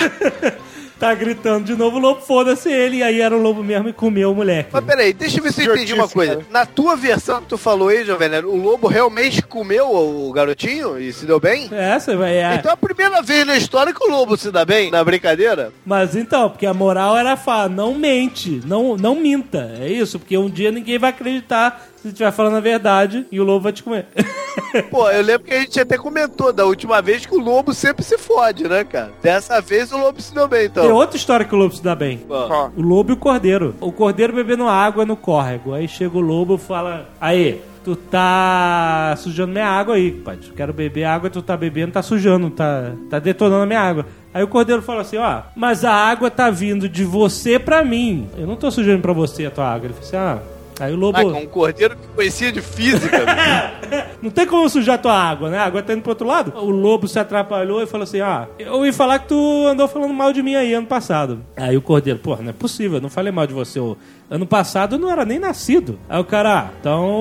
Tá gritando de novo, o lobo, foda-se ele, e aí era o lobo mesmo e comeu o moleque. Mas peraí, deixa eu ver se eu entendi uma coisa. Na tua versão que tu falou aí, Jovem Nerd, o lobo realmente comeu o garotinho e se deu bem? É, você vai... É. Então é a primeira vez na história que o lobo se dá bem, na brincadeira? Mas então, porque a moral era falar, não mente, não, não minta. É isso, porque um dia ninguém vai acreditar se estiver falando a verdade e o lobo vai te comer. Pô, eu lembro que a gente até comentou da última vez que o lobo sempre se fode, né, cara? Dessa vez o lobo se deu bem, então. Tem outra história que o lobo se dá bem. Ó. O lobo e o cordeiro. O cordeiro bebendo água no córrego. Aí chega o lobo e fala, aí, tu tá sujando minha água aí, pai. Eu quero beber água, tu tá bebendo, tá sujando, tá, tá detonando a minha água. Aí o cordeiro fala assim, ó, mas a água tá vindo de você pra mim. Eu não tô sujando pra você a tua água. Ele fala assim, ah... Aí o lobo... Ah, com um cordeiro que conhecia de física. Não tem como sujar tua água, né? A água tá indo pro outro lado. O lobo se atrapalhou e falou assim, ah, eu ouvi falar que tu andou falando mal de mim aí ano passado. Aí o cordeiro, pô, não é possível, eu não falei mal de você. O ano passado eu não era nem nascido. Aí o cara, ah,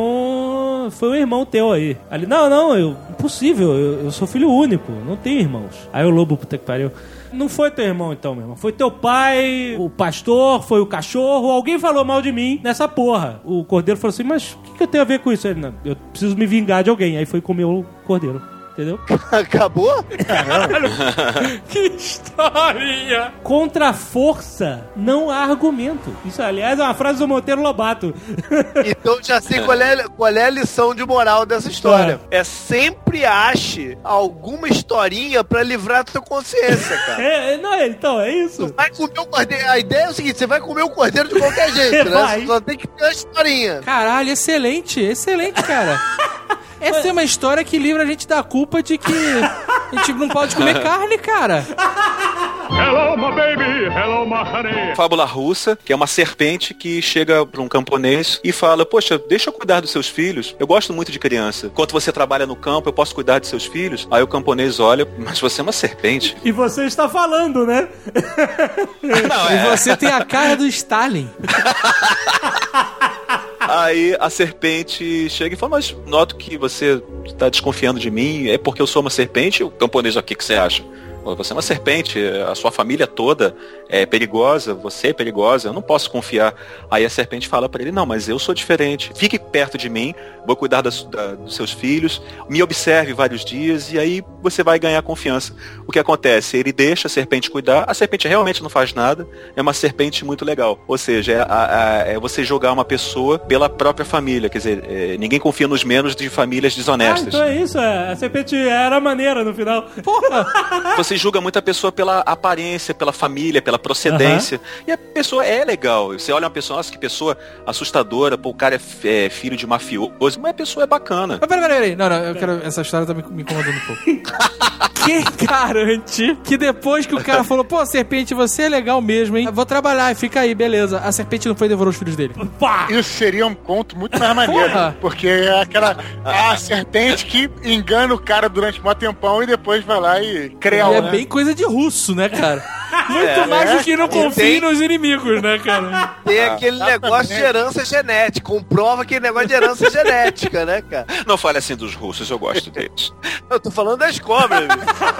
então foi um irmão teu aí. Aí ele, não, não, eu, impossível, eu, eu sou filho único, não tenho irmãos. Aí o lobo, puta que pariu... Não foi teu irmão, então, meu irmão. Foi teu pai, o pastor, foi o cachorro. Alguém falou mal de mim nessa porra. O cordeiro falou assim, mas o que, que eu tenho a ver com isso? Ele, não, eu preciso me vingar de alguém. Aí foi comer o cordeiro. Entendeu? Acabou? Caralho. Que historinha! Contra a força, não há argumento. Isso, aliás, é uma frase do Monteiro Lobato. Então já sei qual é, qual é a lição de moral dessa história. É, sempre ache alguma historinha pra livrar a tua consciência, cara. É, não, então, é isso. Tu vai comer o cordeiro. A ideia é o seguinte: você vai comer o cordeiro de qualquer jeito, né? Vai. Você só tem que ter uma historinha. Caralho, excelente, excelente, cara. Essa é uma história que livra a gente da culpa de que a gente não pode comer carne, cara. Hello, my baby. Hello, my honey. Fábula russa, que é uma serpente que chega para um camponês e fala, poxa, deixa eu cuidar dos seus filhos. Eu gosto muito de criança. Enquanto você trabalha no campo, eu posso cuidar de seus filhos. Aí o camponês olha, mas você é uma serpente. E você está falando, né? Não, E é. você tem a cara do Stalin. Aí a serpente chega e fala, mas noto que você está desconfiando de mim, é porque eu sou uma serpente? O camponês, o que, que você acha? Você é uma serpente, a sua família toda é perigosa, você é perigosa, eu não posso confiar. Aí a serpente fala pra ele, não, mas eu sou diferente. Fique perto de mim, vou cuidar das, da, dos seus filhos, me observe vários dias e aí você vai ganhar confiança. O que acontece? Ele deixa a serpente cuidar, a serpente realmente não faz nada, é uma serpente muito legal. Ou seja, é, a, a, é você jogar uma pessoa pela própria família, quer dizer, é, ninguém confia nos menos de famílias desonestas. Ah, então é isso, é. A serpente era maneira no final. Porra! Você julga muito a pessoa pela aparência, pela família, pela procedência. Uhum. E a pessoa é legal. Você olha uma pessoa, nossa, que pessoa assustadora, pô, o cara é, é filho de mafioso, mas a pessoa é bacana. Mas peraí, peraí, peraí. Não, não, eu quero... Essa história tá me, me incomodando um pouco. Quem garante que depois que o cara falou, pô, serpente, você é legal mesmo, hein? Vou trabalhar, fica aí, beleza. A serpente não foi e devorou os filhos dele. Pá! Isso seria um conto muito mais maneiro. Porra. Porque é aquela a serpente que engana o cara durante um tempão e depois vai lá e creu, É né? bem coisa de russo, né, cara? Muito É, mais é. do que não E confie tem- nos inimigos, né, cara? Tem aquele negócio de herança genética. Comprova aquele negócio de herança genética, né, cara? Não fale assim dos russos, eu gosto deles. Eu tô falando das cobras, viu?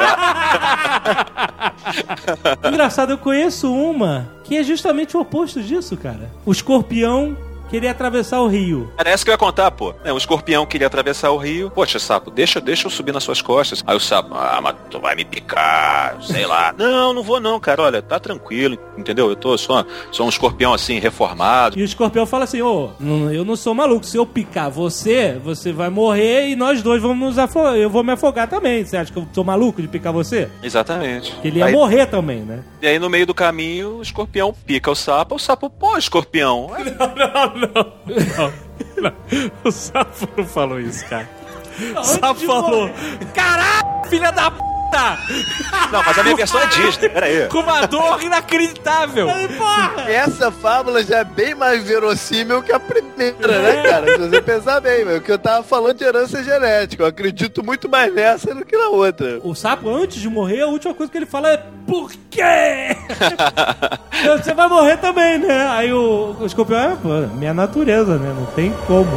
Engraçado, eu conheço uma que é justamente o oposto disso, cara. O escorpião queria atravessar o rio. Era essa que eu ia contar, pô. É, um escorpião queria atravessar o rio. Poxa, sapo, deixa, deixa eu subir nas suas costas. Aí o sapo, ah, mas tu vai me picar, sei lá. Não, não vou não, cara. Olha, tá tranquilo, entendeu? Eu tô só, sou um escorpião assim, reformado. E o escorpião fala assim, ô, não- eu não sou maluco, se eu picar você, você vai morrer e nós dois vamos nos afogar, eu vou me afogar também. Você acha que eu sou maluco de picar você? Exatamente. Que ele ia Aí- morrer também, né? E aí no meio do caminho, o escorpião pica o sapo. O sapo, pô, escorpião. Não, não, não, não. O Sapo não falou isso, cara. O Sapo falou, caralho, filha da p***! Não, mas a minha versão é Disney, peraí. Com uma dor inacreditável. Essa fábula já é bem mais verossímil que a primeira, né, cara? Se você pensar bem, meu, que eu tava falando de herança genética. Eu acredito muito mais nessa do que na outra. O sapo, antes de morrer, a última coisa que ele fala é por quê? Você vai morrer também, né? Aí o, o escorpião é, pô, minha natureza, né? Não tem como.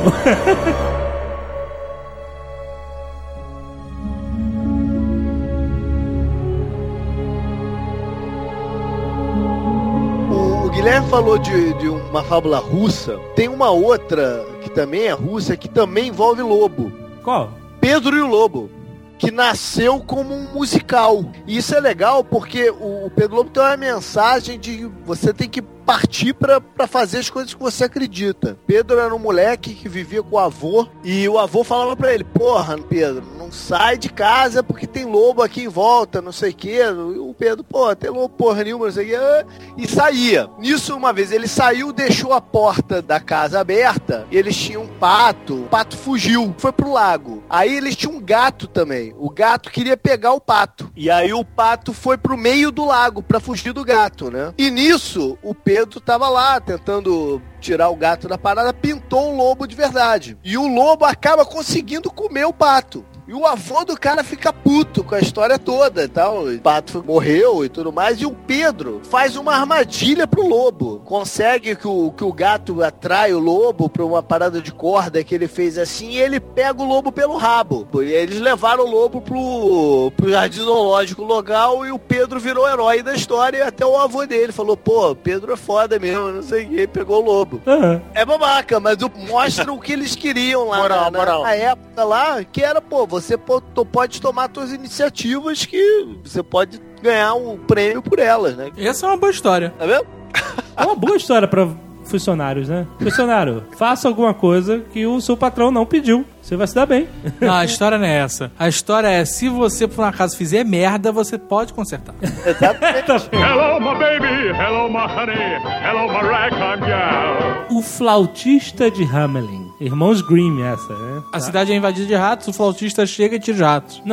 O, o Guilherme falou de, de uma fábula russa. Tem uma outra que também é russa, que também envolve lobo. Qual? Pedro e o Lobo, que nasceu como um musical. E isso é legal porque o, o Pedro Lobo tem uma mensagem de você tem que partir pra, pra fazer as coisas que você acredita. Pedro era um moleque que vivia com o avô e o avô falava pra ele, porra, Pedro, não sai de casa porque tem lobo aqui em volta, não sei o que. E o Pedro, pô, tem lobo porra nenhuma, não sei o que. E saía. Nisso, uma vez, ele saiu, deixou a porta da casa aberta e eles tinham um pato. O pato fugiu, foi pro lago. Aí eles tinham um gato também. O gato queria pegar o pato. E aí o pato foi pro meio do lago pra fugir do gato, né? E nisso, o Pedro tava lá tentando tirar o gato da parada, pintou um lobo de verdade. E o lobo acaba conseguindo comer o pato. E o avô do cara fica puto com a história toda e tal. O pato morreu e tudo mais. E o Pedro faz uma armadilha pro lobo. Consegue que o, que o gato atrai o lobo pra uma parada de corda que ele fez assim. E ele pega o lobo pelo rabo. E eles levaram o lobo pro, pro jardim zoológico local. E o Pedro virou herói da história. E até o avô dele falou, pô, Pedro é foda mesmo, não sei o que. Pegou o lobo. Uhum. É babaca, mas o- mostra o que eles queriam lá Moral, na, na- moral. na época lá, que era, pô, você po- to- pode tomar suas iniciativas que você pode ganhar um prêmio por elas, né? Essa é uma boa história. Tá vendo? É uma boa história pra funcionários, né? Funcionário, faça alguma coisa que o seu patrão não pediu. Você vai se dar bem. Não, a história não é essa. A história é, se você por um acaso fizer merda, você pode consertar. Exatamente. Hello, my baby. Hello, my honey. Hello, my ragtime gal. O flautista de Hamelin. Irmãos Grimm, essa, né? A cidade é invadida de ratos, o flautista chega e tira os ratos. Não,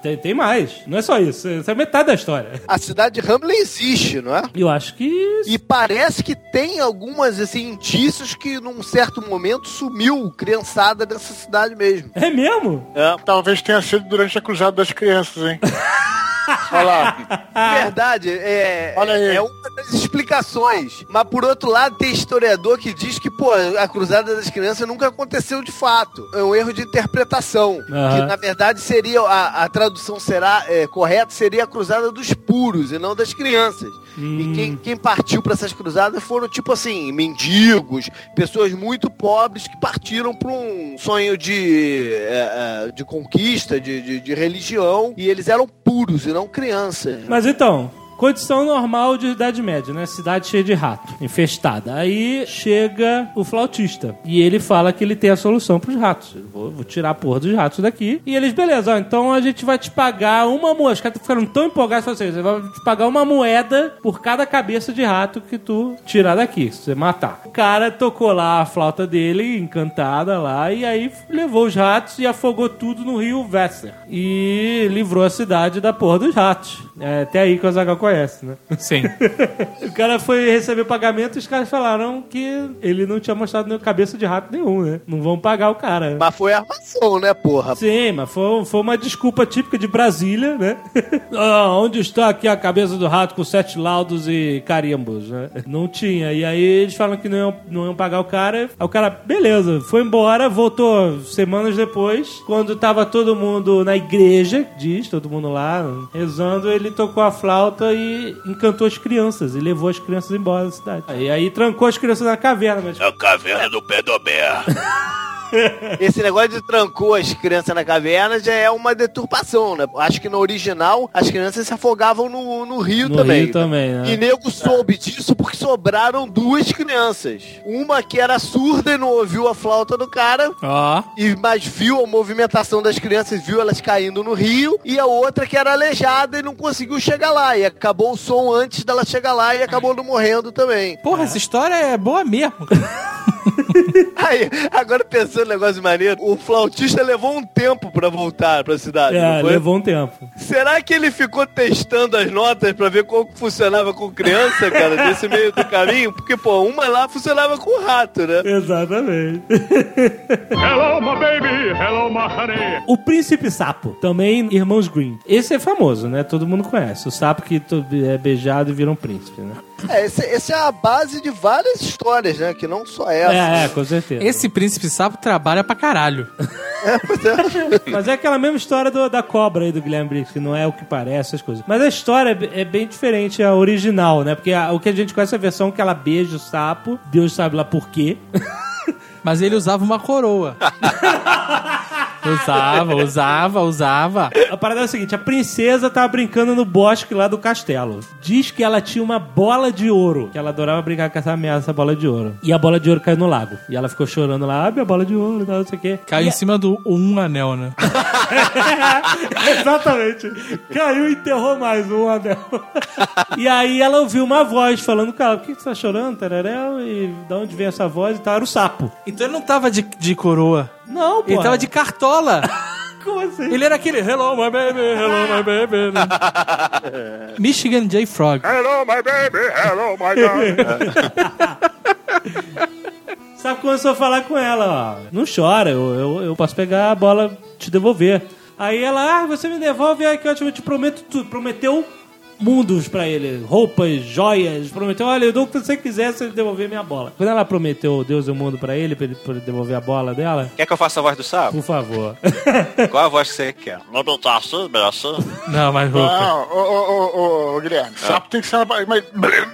tem, tem mais. Não é só isso. Isso é metade da história. A cidade de Hamlin existe, não é? Eu acho que... E parece que tem algumas, assim, indícios que num certo momento sumiu criançada dessa cidade mesmo. É mesmo? É, talvez tenha sido durante a Cruzada das Crianças, hein? Olha lá. Verdade, é, Olha aí. é uma das explicações. Mas por outro lado, tem historiador que diz que, pô, a Cruzada das Crianças nunca aconteceu de fato. É um erro de interpretação. Uhum. Que na verdade seria, a, a tradução será é, correta, seria a Cruzada dos Puros e não das crianças. Hum. E quem, quem partiu para essas cruzadas foram, tipo assim, mendigos, pessoas muito pobres que partiram para um sonho de, é, de conquista, de, de, de religião, e eles eram puros e não crianças. Mas então... Condição normal de Idade Média, né? Cidade cheia de rato, infestada. Aí chega o flautista e ele fala que ele tem a solução pros ratos. Eu vou, vou tirar a porra dos ratos daqui. E eles, beleza, ó, então a gente vai te pagar uma moeda. Os caras ficaram tão empolgados, falaram assim, você vai te pagar uma moeda por cada cabeça de rato que tu tirar daqui, se você matar. O cara tocou lá a flauta dele, encantada lá, e aí levou os ratos e afogou tudo no rio Weser. E livrou a cidade da porra dos ratos. É, até aí que o Azaghal conhece, né? Sim. O cara foi receber o pagamento e os caras falaram que ele não tinha mostrado nenhuma cabeça de rato nenhum, né? Não vão pagar o cara. Mas foi armação, né, porra? Sim, mas foi, foi uma desculpa típica de Brasília, né? Ah, onde está aqui a cabeça do rato com sete laudos e carimbos, né? Não tinha. E aí eles falam que não iam, não iam pagar o cara. Aí o cara, beleza, foi embora, voltou semanas depois, quando tava todo mundo na igreja, diz, todo mundo lá, rezando, ele tocou a flauta e encantou as crianças, e levou as crianças embora da cidade. E aí trancou as crianças na caverna. Mas... É a caverna do Pedomé. Esse negócio de trancou as crianças na caverna já é uma deturpação, né? Acho que no original as crianças se afogavam no, no rio no também. Rio também, né? E nego soube disso porque sobraram duas crianças. Uma que era surda e não ouviu a flauta do cara, Ó. e, mas viu a movimentação das crianças, viu elas caindo no rio, e a outra que era aleijada e não conseguiu chegar lá. E acabou o som antes dela chegar lá e acabou não morrendo também. Porra, essa história é boa mesmo. Aí, agora pensando no negócio maneiro, o flautista levou um tempo pra voltar pra cidade, É, não foi? levou um tempo. Será que ele ficou testando as notas pra ver como funcionava com criança, cara, nesse meio do caminho? Porque, pô, uma lá funcionava com rato, né? Exatamente. Hello, my baby. Hello, my honey. O Príncipe Sapo, também Irmãos Green. Esse é famoso, né? Todo mundo conhece. O sapo que é beijado e vira um príncipe, né? É, esse, esse é a base de várias histórias, né? Que não só essa. É, é, com certeza. Esse príncipe sapo trabalha pra caralho. É, pois é. Mas é aquela mesma história do- da cobra aí do Guilherme Briggs, que não é o que parece, essas coisas. Mas a história é, be- é bem diferente, a original, né? Porque a- o que a gente conhece é a versão que ela beija o sapo, Deus sabe lá por quê. Mas ele usava uma coroa. Usava, usava, usava. A parada é a seguinte, a princesa tava brincando no bosque lá do castelo. Diz que ela tinha uma bola de ouro, que ela adorava brincar com essa merda, essa bola de ouro. E a bola de ouro caiu no lago. E ela ficou chorando lá, ah, minha bola de ouro, não sei o quê. Caiu E em cima do um anel, né? Exatamente. Caiu e enterrou mais um anel. E aí ela ouviu uma voz falando, cara, por que você tá chorando, Tereréu? E de onde vem essa voz? E tal, era o sapo. Então ele não tava de, de coroa. Não, pô. Ele tava de cartola. Como assim? Ele era aquele hello my baby, hello my baby. Michigan J. Frog. Hello, my baby. Hello, my darling. Sapo começou a falar com ela, ó. Não chora, eu, eu, eu posso pegar a bola e te devolver. Aí ela, ah, você me devolve, aí que eu te, eu te prometo tudo. Prometeu mundos pra ele, roupas, joias. Prometeu, olha, eu dou o que você quiser se ele devolver minha bola. Quando ela prometeu Deus e o mundo pra ele, pra ele, pra ele devolver a bola dela, Quer que eu faça a voz do sapo? por favor. Qual a voz que você quer? Não não tá assim, braço. Não, mas roupa. Não, ô, ô, ô, ô, ô, Guilherme, sapo tem que ser uma... Mas...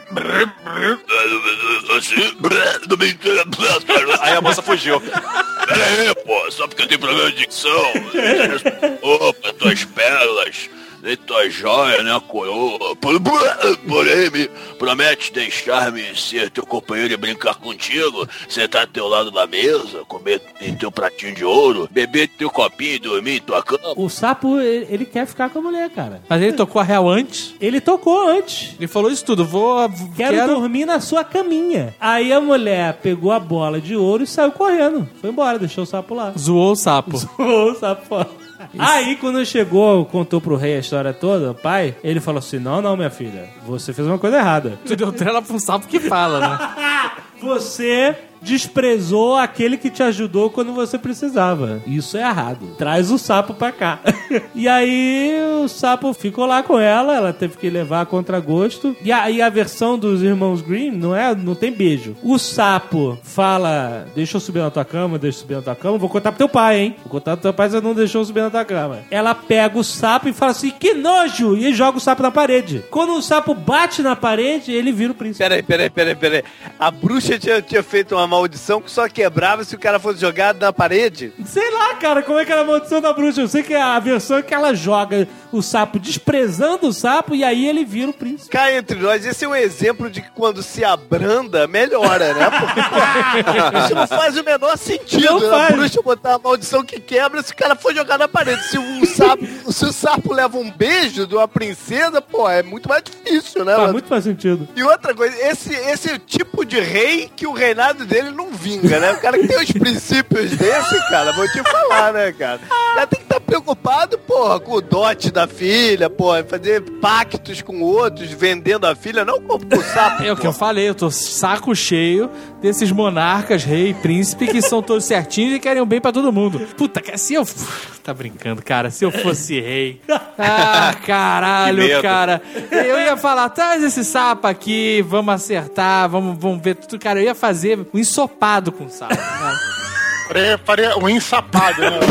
Assim, não me entenda. Aí a moça fugiu. Pera aí, pô, só porque eu tenho problema de dicção. Opa, tuas pérolas, nem tuas joias, né, coroa. Porém, me promete deixar-me ser teu companheiro e brincar contigo, sentar ao teu lado na mesa, comer em teu pratinho de ouro, beber teu copinho e dormir em tua cama. O sapo, ele, ele quer ficar com a mulher, cara. Mas ele tocou a real antes. Ele tocou antes. Ele falou isso tudo. Vou. Quero, Quero. dormir na sua caminha. Aí a mulher pegou a bola de ouro e saiu correndo. Foi embora, deixou o sapo lá. Zoou o sapo. Zoou o sapo fora. Aí, quando chegou, contou pro rei a história toda, o pai, ele falou assim, não, não, minha filha, você fez uma coisa errada. Tu deu trela pra um sapo que fala, né? Você desprezou aquele que te ajudou quando você precisava. Isso é errado. Traz o sapo pra cá. E aí o sapo ficou lá com ela, ela teve que levar a contragosto. E aí a versão dos irmãos Grimm não é, não tem beijo. O sapo fala, deixa eu subir na tua cama, deixa eu subir na tua cama, vou contar pro teu pai, hein? Vou contar pro teu pai, você não deixou eu subir na tua cama. Ela pega o sapo e fala assim, que nojo! E joga o sapo na parede. Quando o sapo bate na parede, ele vira o príncipe. Peraí, peraí, peraí, peraí. A bruxa tinha, tinha feito uma maldição que só quebrava se o cara fosse jogado na parede? Sei lá, cara, como é que era a maldição da bruxa. Eu sei que a versão é que ela joga o sapo desprezando o sapo e aí ele vira o príncipe. Cá entre nós, esse é um exemplo de que quando se abranda, melhora, né? Porque pô, isso não faz o menor sentido. Não né? faz. A bruxa botar a maldição que quebra se o cara for jogar na parede. Se o sapo, se o sapo leva um beijo de uma princesa, pô, é muito mais difícil, né? Faz mano? muito mais sentido. E outra coisa, esse, esse tipo de rei que o reinado dele não vinga, né? O cara que tem os princípios desse, cara, vou te falar, né, cara? O cara tem que estar preocupado, porra, com o dote da filha, porra, fazer pactos com outros, vendendo a filha, não com o sapo. É o que eu falei, eu tô saco cheio desses monarcas, rei, príncipe, que são todos certinhos e querem o bem pra todo mundo. Puta, se eu... Tá brincando, cara. Se eu fosse rei... Ah, caralho, cara. Eu ia falar, traz esse sapo aqui, vamos acertar, vamos, vamos ver tudo. Cara, eu ia fazer um ensopado com o sapo, cara. Faria, faria um ensapado, né?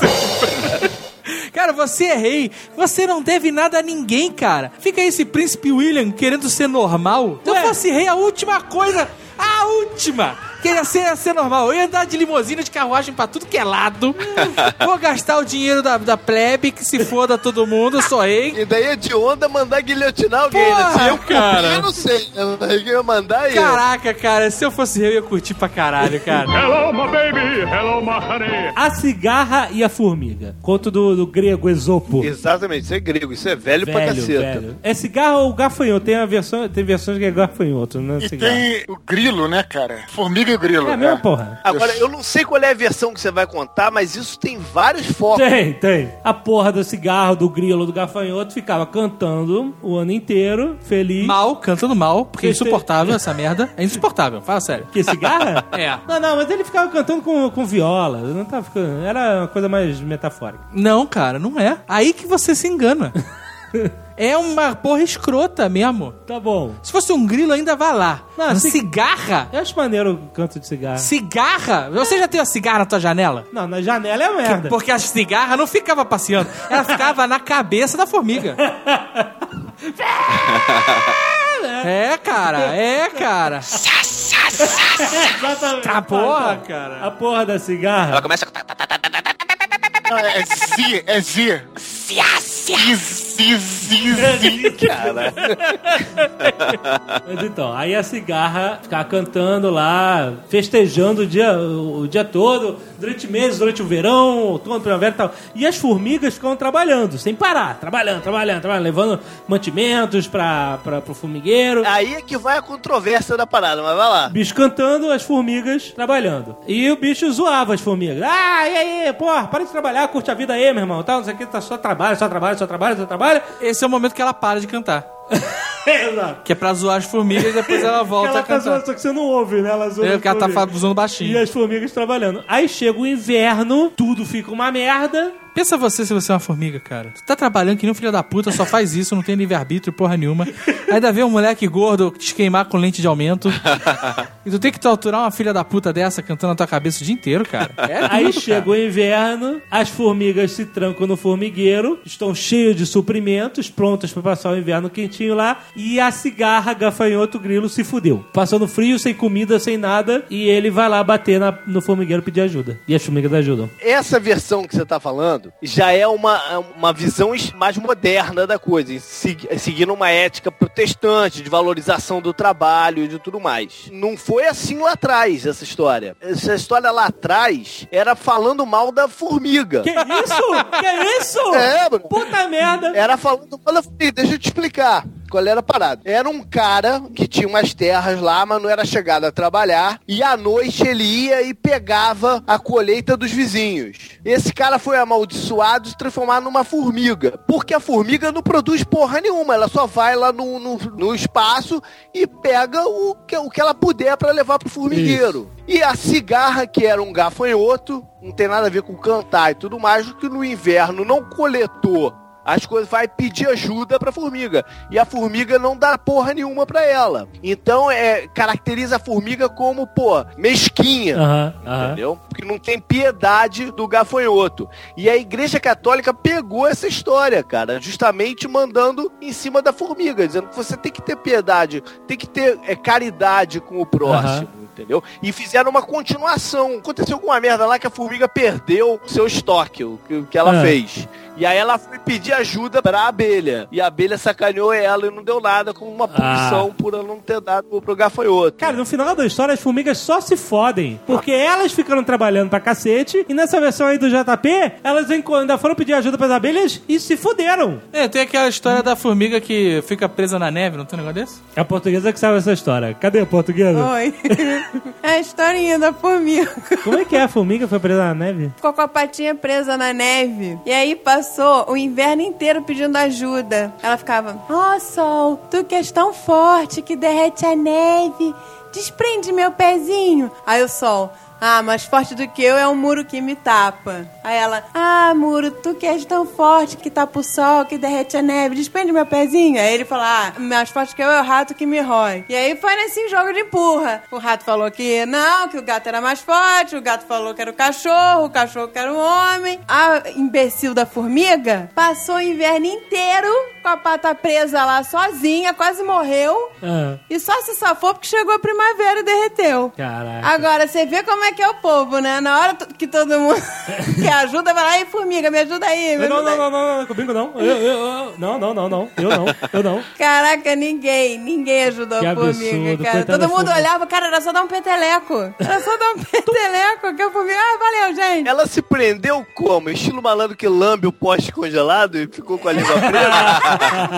Cara, você é rei, você não deve nada a ninguém, cara. Fica aí esse príncipe William querendo ser normal. Se eu fosse rei, a última coisa, a última, queria ser, ser normal. Eu ia andar de limusine, de carruagem pra tudo que é lado. Vou gastar o dinheiro da, da plebe, que se foda todo mundo, eu sou rei. E daí é de onda mandar guilhotinar alguém, Porra, né? Se eu cara. cumprir, eu não sei. Eu ia mandar eu. Caraca, cara, se eu fosse rei, eu ia curtir pra caralho, cara. Hello, my baby. Hello, my honey. A cigarra e a formiga. Conto do, do grego Esopo. Exatamente, isso é grego, isso é velho, pra Velho, caceta. velho. É cigarra ou gafanhoto? Tem, a versão, tem versões que é gafanhoto, né? E Cigarra. tem o grilo, né, cara? Formiga e o grilo. É a mesma porra. Agora, eu não sei qual é a versão que você vai contar, mas isso tem vários focos. Tem, tem. A porra do cigarro, do grilo, do gafanhoto ficava cantando o ano inteiro, feliz. Mal, cantando mal, porque é Esse- insuportável essa merda. É insuportável, fala sério. Que cigarra? É. Não, não, mas ele ficava cantando com, com viola. Não tava ficando. Era uma coisa mais metafórica. Não, cara, não é. Aí que você se engana. É uma porra escrota mesmo. Tá bom. Se fosse um grilo, ainda vai lá. Não, Mas cig- cigarra? Eu acho maneiro o canto de cigarra. Cigarra? Você já teve a cigarra na tua janela? Não, na janela é merda. Porque a cigarra não ficava passeando. Ela ficava na cabeça da formiga. É, cara. É, cara. Exatamente. Tá porra, cara. A porra da cigarra. Ela começa a... Não, é zi, é zi. Zi, zi, zi, zi. Cara. Mas então, aí a cigarra ficava cantando lá, festejando o dia, o dia todo, durante meses, durante o verão, outono, primavera e tal. E as formigas ficavam trabalhando, sem parar, trabalhando, trabalhando, trabalhando, levando mantimentos pra, pra, pro formigueiro. Aí é que vai a controvérsia da parada, mas vai lá. Bicho cantando, as formigas trabalhando. E o bicho zoava as formigas. Ah, e aí, porra, para de trabalhar, curte a vida aí, meu irmão. Tal, não sei o que, tá só trabalho, só trabalho, só trabalho, só trabalho. Esse é o momento que ela para de cantar. Exato. Que é pra zoar as formigas e depois ela volta Ela a tá cantar. zoando, só que você não ouve, né? Ela zoa É as porque ela tá formigas. fa- usando baixinho. E as formigas trabalhando. Aí chega o inverno, tudo fica uma merda. Pensa você se você é uma formiga, cara. Tu tá trabalhando que nem um filho da puta, só faz isso, não tem livre-arbítrio, porra nenhuma. Aí ainda vem um moleque gordo te queimar com lente de aumento. E tu tem que torturar uma filha da puta dessa cantando na tua cabeça o dia inteiro, cara. É Aí tudo, chega cara. o inverno, as formigas se trancam no formigueiro, estão cheios de suprimentos, prontas pra passar o inverno quentinho lá, e a cigarra, gafanhoto, grilo se fudeu. Passando frio, sem comida, sem nada, e ele vai lá bater na- no formigueiro pedir ajuda. E as formigas ajudam. Essa versão que você tá falando já é uma, uma visão mais moderna da coisa, segui- seguindo uma ética protestante de valorização do trabalho e de tudo mais. Não foi assim lá atrás, essa história. Essa história lá atrás era falando mal da formiga. Que isso? Que isso? É, mano. Puta merda! Era falando mal da formiga. Deixa eu te explicar. qual era a parada? Era um cara que tinha umas terras lá, mas não era chegado a trabalhar, e à noite ele ia e pegava a colheita dos vizinhos. Esse cara foi amaldiçoado e se transformar numa formiga, porque a formiga não produz porra nenhuma, ela só vai lá no, no, no espaço e pega o que, o que ela puder pra levar pro formigueiro. Isso. E a cigarra, que era um gafanhoto, não tem nada a ver com cantar e tudo mais, que no inverno não coletou as coisas, vai pedir ajuda pra formiga. E a formiga não dá porra nenhuma pra ela. Então, é, caracteriza a formiga como, pô, mesquinha. Uhum, entendeu? Uhum. Porque não tem piedade do gafanhoto. E a Igreja Católica pegou essa história, cara, justamente mandando em cima da formiga, dizendo que você tem que ter piedade, tem que ter é, caridade com o próximo. Uhum. Entendeu? E fizeram uma continuação. Aconteceu alguma merda lá que a formiga perdeu o seu estoque, o que, o que ela é. fez. E aí ela foi pedir ajuda pra abelha. E a abelha sacaneou ela e não deu nada como uma punição ah. por ela não ter dado pro gafanhoto. Cara, no final da história as formigas só se fodem. Porque elas ficaram trabalhando pra cacete. E nessa versão aí do J P, elas ainda foram pedir ajuda pras abelhas e se fuderam. É, tem aquela história da formiga que fica presa na neve, não tem um negócio desse? É a portuguesa que sabe essa história. Cadê a portuguesa? Oi. É a historinha da formiga. Como é que é? A formiga foi presa na neve? Ficou com a patinha presa na neve. E aí passou o inverno inteiro pedindo ajuda. Ela ficava: ó, sol, tu que és tão forte que derrete a neve, desprende meu pezinho. Aí o sol: ah, mais forte do que eu é um muro que me tapa. Aí ela: ah, muro, tu que és tão forte que tapa o sol, que derrete a neve, desprende meu pezinho. Aí ele falou: ah, mais forte que eu é o rato que me rói. E aí foi nesse jogo de empurra. O rato falou que não, que o gato era mais forte, o gato falou que era o cachorro, o cachorro que era o homem. A imbecil da formiga passou o inverno inteiro com a pata presa lá sozinha, quase morreu. Uhum. E só se safou porque chegou a primavera e derreteu. Caraca. Agora, você vê como é que é o povo, né? Na hora que todo mundo quer ajuda, vai lá: ei, formiga, me ajuda aí. Me não, ajuda não, aí. não, não, não, comigo não. Eu, eu, eu, não, não, não, não. Eu não, eu não. Caraca, ninguém, ninguém ajudou que a formiga, absurdo, cara. Todo mundo olhava, cara, era só dar um peteleco. Era só dar um peteleco que a formiga, ah, valeu, gente. Ela se prendeu como? Estilo malandro que lambe o poste congelado e ficou com a língua presa?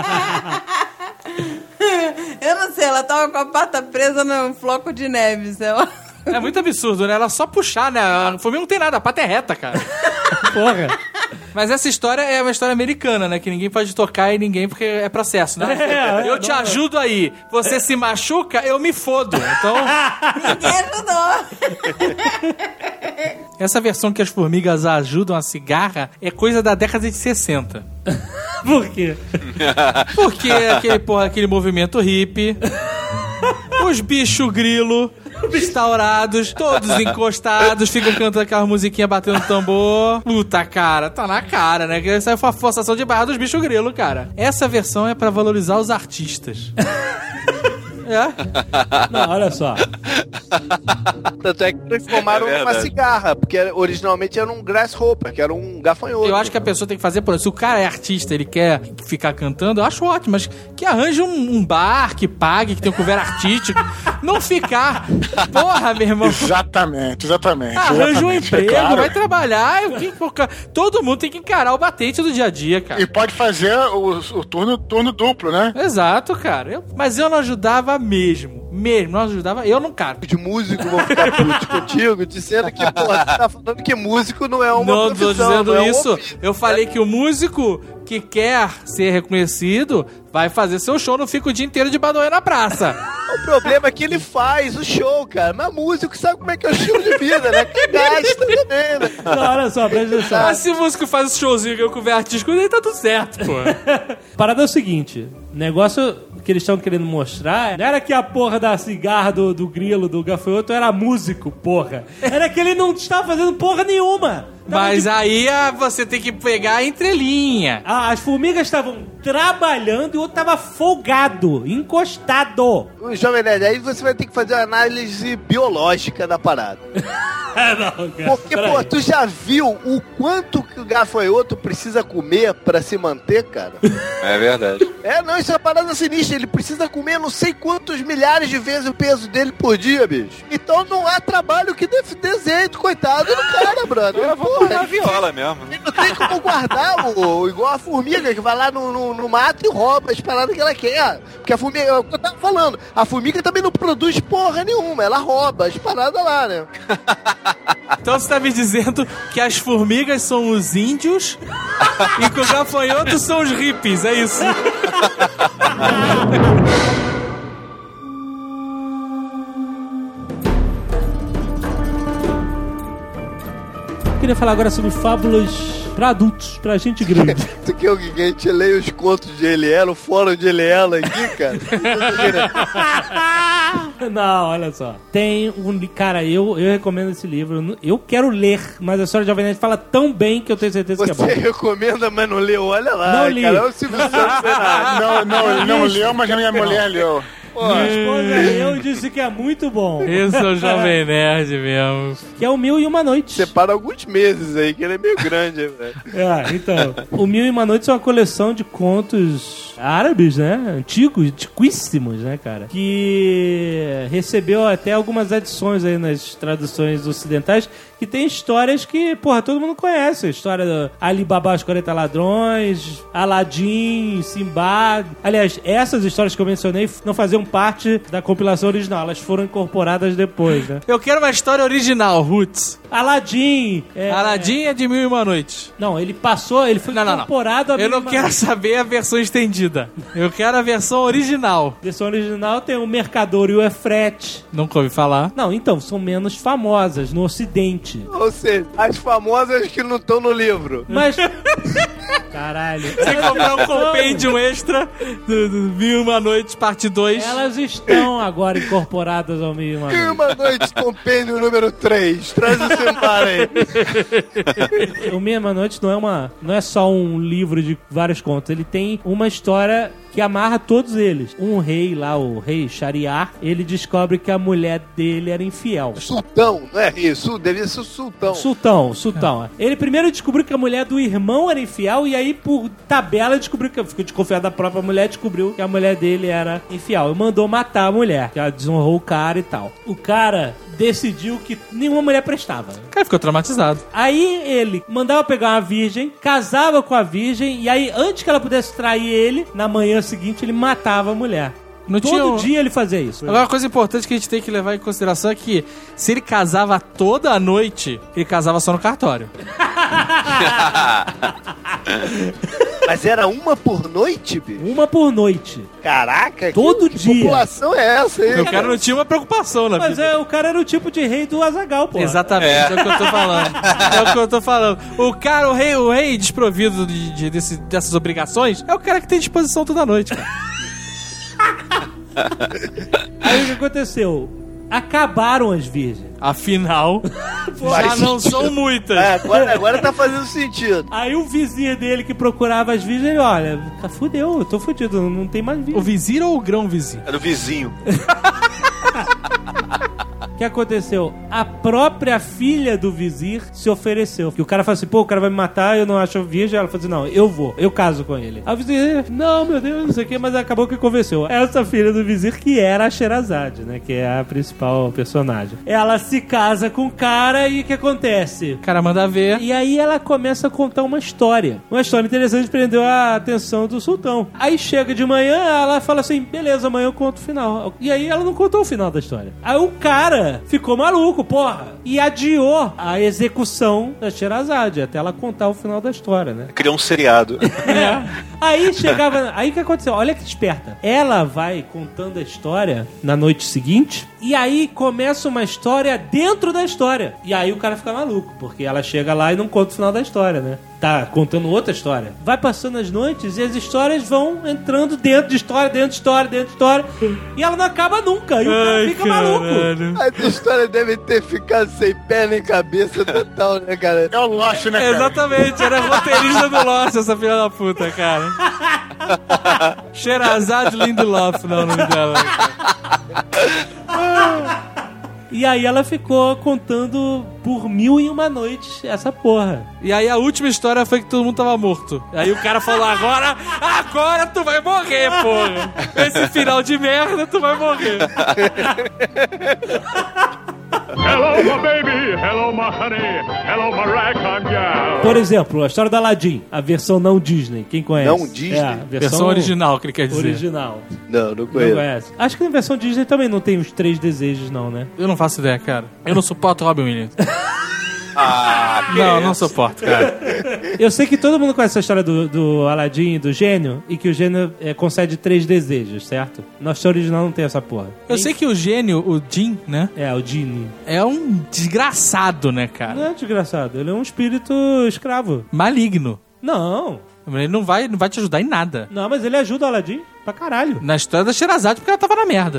Eu não sei, ela tava com a pata presa num floco de neve, sei lá. É muito absurdo, né? Ela só puxar, né? A formiga não tem nada, a pata é reta, cara. Porra. Mas essa história é uma história americana, né? Que ninguém pode tocar em ninguém porque é processo, né? É, eu é, te não, ajudo aí. Você se machuca, eu me fodo. Então... Ninguém ajudou. Essa versão que as formigas ajudam a cigarra é coisa da década de sessenta. Por quê? Porque aquele, porra, aquele movimento hippie, os bichos grilo instaurados, todos encostados, ficam cantando aquela musiquinha batendo tambor. Puta, cara, tá na cara, né? Que essa foi a forçação de barra dos bichos grilo, cara. Essa versão é pra valorizar os artistas. É? Não, olha só. Tanto é que transformaram é numa cigarra, porque originalmente era um grasshopper, que era um gafanhoto. Eu acho que a pessoa tem que fazer, por exemplo, se o cara é artista, ele quer ficar cantando, eu acho ótimo, mas que arranje um, um bar, que pague, que tenha um couvert artístico, não ficar, porra, meu irmão. Exatamente, exatamente. Arranja um exatamente, emprego, é claro. Vai trabalhar, todo mundo tem que encarar o batente do dia a dia, cara. E pode fazer o, o turno, turno duplo, né? Exato, cara. Eu, mas eu não ajudava mesmo. Mesmo, não ajudava. Eu não quero. De músico vão ficar putos contigo, dizendo que, porra, você tá falando que músico não é uma não profissão. Não tô dizendo não é isso. um eu falei que o músico que quer ser reconhecido vai fazer seu show, não fica o dia inteiro de bandoia na praça. O problema é que ele faz o show, cara. Mas músico sabe como é que é o estilo de vida, né? Que gasta também, né? Não, olha só, presta atenção. Mas se o músico faz o showzinho que eu cover artístico, aí tá tudo certo, pô. Parada é o seguinte, o negócio que eles estão querendo mostrar não era que a porra da cigarra do, do grilo, do gafanhoto era músico, porra. Era que ele não estava fazendo porra nenhuma. Mas de... aí ah, você tem que pegar a entrelinha. Ah, as formigas estavam trabalhando e o outro tava folgado, encostado. Jovem Nerd, aí você vai ter que fazer uma análise biológica da parada. Não, cara. Porque, pô, tu já viu o quanto que o gafanhoto precisa comer pra se manter, cara? É verdade. É, não, isso é uma parada sinistra. Ele precisa comer não sei quantos milhares de vezes o peso dele por dia, bicho. Então não há trabalho que dê desenho, coitado do cara, brother. Eu vou Porra, guardar a viola mesmo. ele não tem como guardar, o, igual a formiga que vai lá no, no, no mato e rouba as paradas que ela quer. Porque a formiga, é o que eu tava falando, a formiga também não produz porra nenhuma, ela rouba as paradas lá, né? Então você tá me dizendo que as formigas são os índios e que os gafanhotos são os hippies, é isso? Eu queria falar agora sobre fábulas pra adultos, pra gente grande. Tu quer o que a gente leia os contos de ele ela, o fórum de ele ela aqui, cara? Não, olha só. Tem um... li- Cara, eu, eu recomendo esse livro. Eu não- Eu quero ler, mas a história de Jovem Nerd fala tão bem que eu tenho certeza que é Você bom. recomenda, mas não leu? Olha lá, Não li. cara. É o Silvio Santos Fernandes. Não, não, ele não leu, mas a minha mulher leu. Minha esposa eu disse que é muito bom. Esse é o Jovem Nerd mesmo. Que é o Mil e Uma Noites. Separa alguns meses aí, que ele é meio grande, hein, velho. É, então. O Mil e Uma Noites é uma coleção de contos árabes, né? Antigos, antiquíssimos, né, cara? Que recebeu até algumas adições aí nas traduções ocidentais, que tem histórias que, porra, todo mundo conhece. A história do Ali Baba os quarenta Ladrões, Aladdin, Simbad. Aliás, essas histórias que eu mencionei não faziam parte da compilação original, elas foram incorporadas depois, né? Eu quero uma história original, Roots. Aladdin. É, Aladdin é de Mil e Uma Noites. Não, ele passou, ele foi Não, não, não. incorporado a Eu Mil e não Uma quero Noites. saber a versão estendida. Eu quero a versão original. A versão original tem o Mercador e o Efrete. Nunca ouvi falar. Não, então, são menos famosas no ocidente. Ou seja, as famosas que não estão no livro. Mas... Caralho. Você comprar um compêndio extra do, do Mil e Uma Noites, parte dois. Elas estão agora incorporadas ao Mil e Uma E Noites. uma noite, compêndio número três. Traz o celular aí. O Mil e Uma Noites não é, uma, não é só um livro de vários contos. Ele tem uma história que amarra todos eles. Um rei lá, o rei Shariar, ele descobre que a mulher dele era infiel. Sultão, não é isso? Devia ser o sultão. Sultão, sultão. Ele primeiro descobriu que a mulher do irmão era infiel e aí, por tabela, descobriu que ficou desconfiado da própria mulher, descobriu que a mulher dele era infiel. E mandou matar a mulher, que ela desonrou o cara e tal. O cara decidiu que nenhuma mulher prestava. O cara ficou traumatizado. Aí ele mandava pegar uma virgem, casava com a virgem, e aí, antes que ela pudesse trair ele, na manhã seguinte, ele matava a mulher. Não Todo tinha um- dia ele fazia isso. Agora, uma coisa importante que a gente tem que levar em consideração é que se ele casava toda a noite, ele casava só no cartório. Mas era uma por noite, bicho? Uma por noite. Caraca, Todo que, dia. que população é essa aí? O cara não tinha uma preocupação na Mas vida. é, o cara era o tipo de rei do Azaghal, pô. Exatamente, é. é o que eu tô falando. É o que eu tô falando. O cara, o rei, o rei desprovido de, de- desse- dessas obrigações, é o cara que tem disposição toda noite. Cara. Aí o que aconteceu? Acabaram as virgens. Afinal, já Faz não sentido. são muitas. É, agora, agora tá fazendo sentido. Aí o vizir dele que procurava as virgens, ele, olha, fudeu, eu tô fudido, não tem mais O virgem. vizir ou o grão vizir? Era o vizinho. O que aconteceu? A própria filha do vizir se ofereceu. Que o cara falou assim, pô, o cara vai me matar, eu não acho virgem. Ela falou assim, não, eu vou, eu caso com ele. Aí o vizir, não, meu Deus, não sei o que, mas acabou que convenceu. Essa filha do vizir, que era a Sherazade, né, que é a principal personagem. Ela se casa com o cara e o que acontece? O cara manda ver. E aí ela começa a contar uma história. Uma história interessante que prendeu a atenção do sultão. Aí chega de manhã, ela fala assim, beleza, amanhã eu conto o final. E aí ela não contou o final da história. Aí o cara ficou maluco, porra, e adiou a execução da Sherazade até ela contar o final da história, né? Criou um seriado. É. Aí chegava. Aí o que aconteceu? Olha que esperta. Ela vai contando a história na noite seguinte. E aí começa uma história dentro da história. E aí o cara fica maluco, porque ela chega lá e não conta o final da história, né? Tá contando outra história. Vai passando as noites e as histórias vão entrando dentro de história, dentro de história, dentro de história. E ela não acaba nunca. E o cara Ai, fica caralho. maluco. Essa história deve ter ficado sem pé nem cabeça total, né, cara? É o Lost, né, É, cara? exatamente, era roteirista do Lost, essa filha da puta, cara. Sherazade Lindelof, não, o nome dela. E aí ela ficou contando por mil e uma noites essa porra. E aí a última história foi que todo mundo tava morto. Aí o cara falou, agora, agora tu vai morrer, porra. Esse final de merda, tu vai morrer. Hello, my baby. Hello, my honey. Hello, my ragtime gal. Por exemplo, a história da Aladdin, a versão não Disney. Quem conhece? Não Disney? É, a Versão, versão original, que ele quer dizer. Original. Não, não Não conheço. conhece? Acho que na versão Disney também não tem os três desejos, não, né? Eu não faço ideia, cara. Eu não suporto Robin Williams. Ah, que Não, isso? não suporto, cara. Eu sei que todo mundo conhece a história do, do Aladdin e do gênio, e que o gênio é, concede três desejos, certo? Na história original não tem essa porra. Eu sei que o gênio, o Jin, né? É, o Genie. É um desgraçado, né, cara? Não é desgraçado, ele é um espírito escravo. Maligno. Não. Ele não vai, não vai te ajudar em nada. Não, mas ele ajuda o Aladdin pra caralho. Na história da Sherazade, porque ela tava na merda.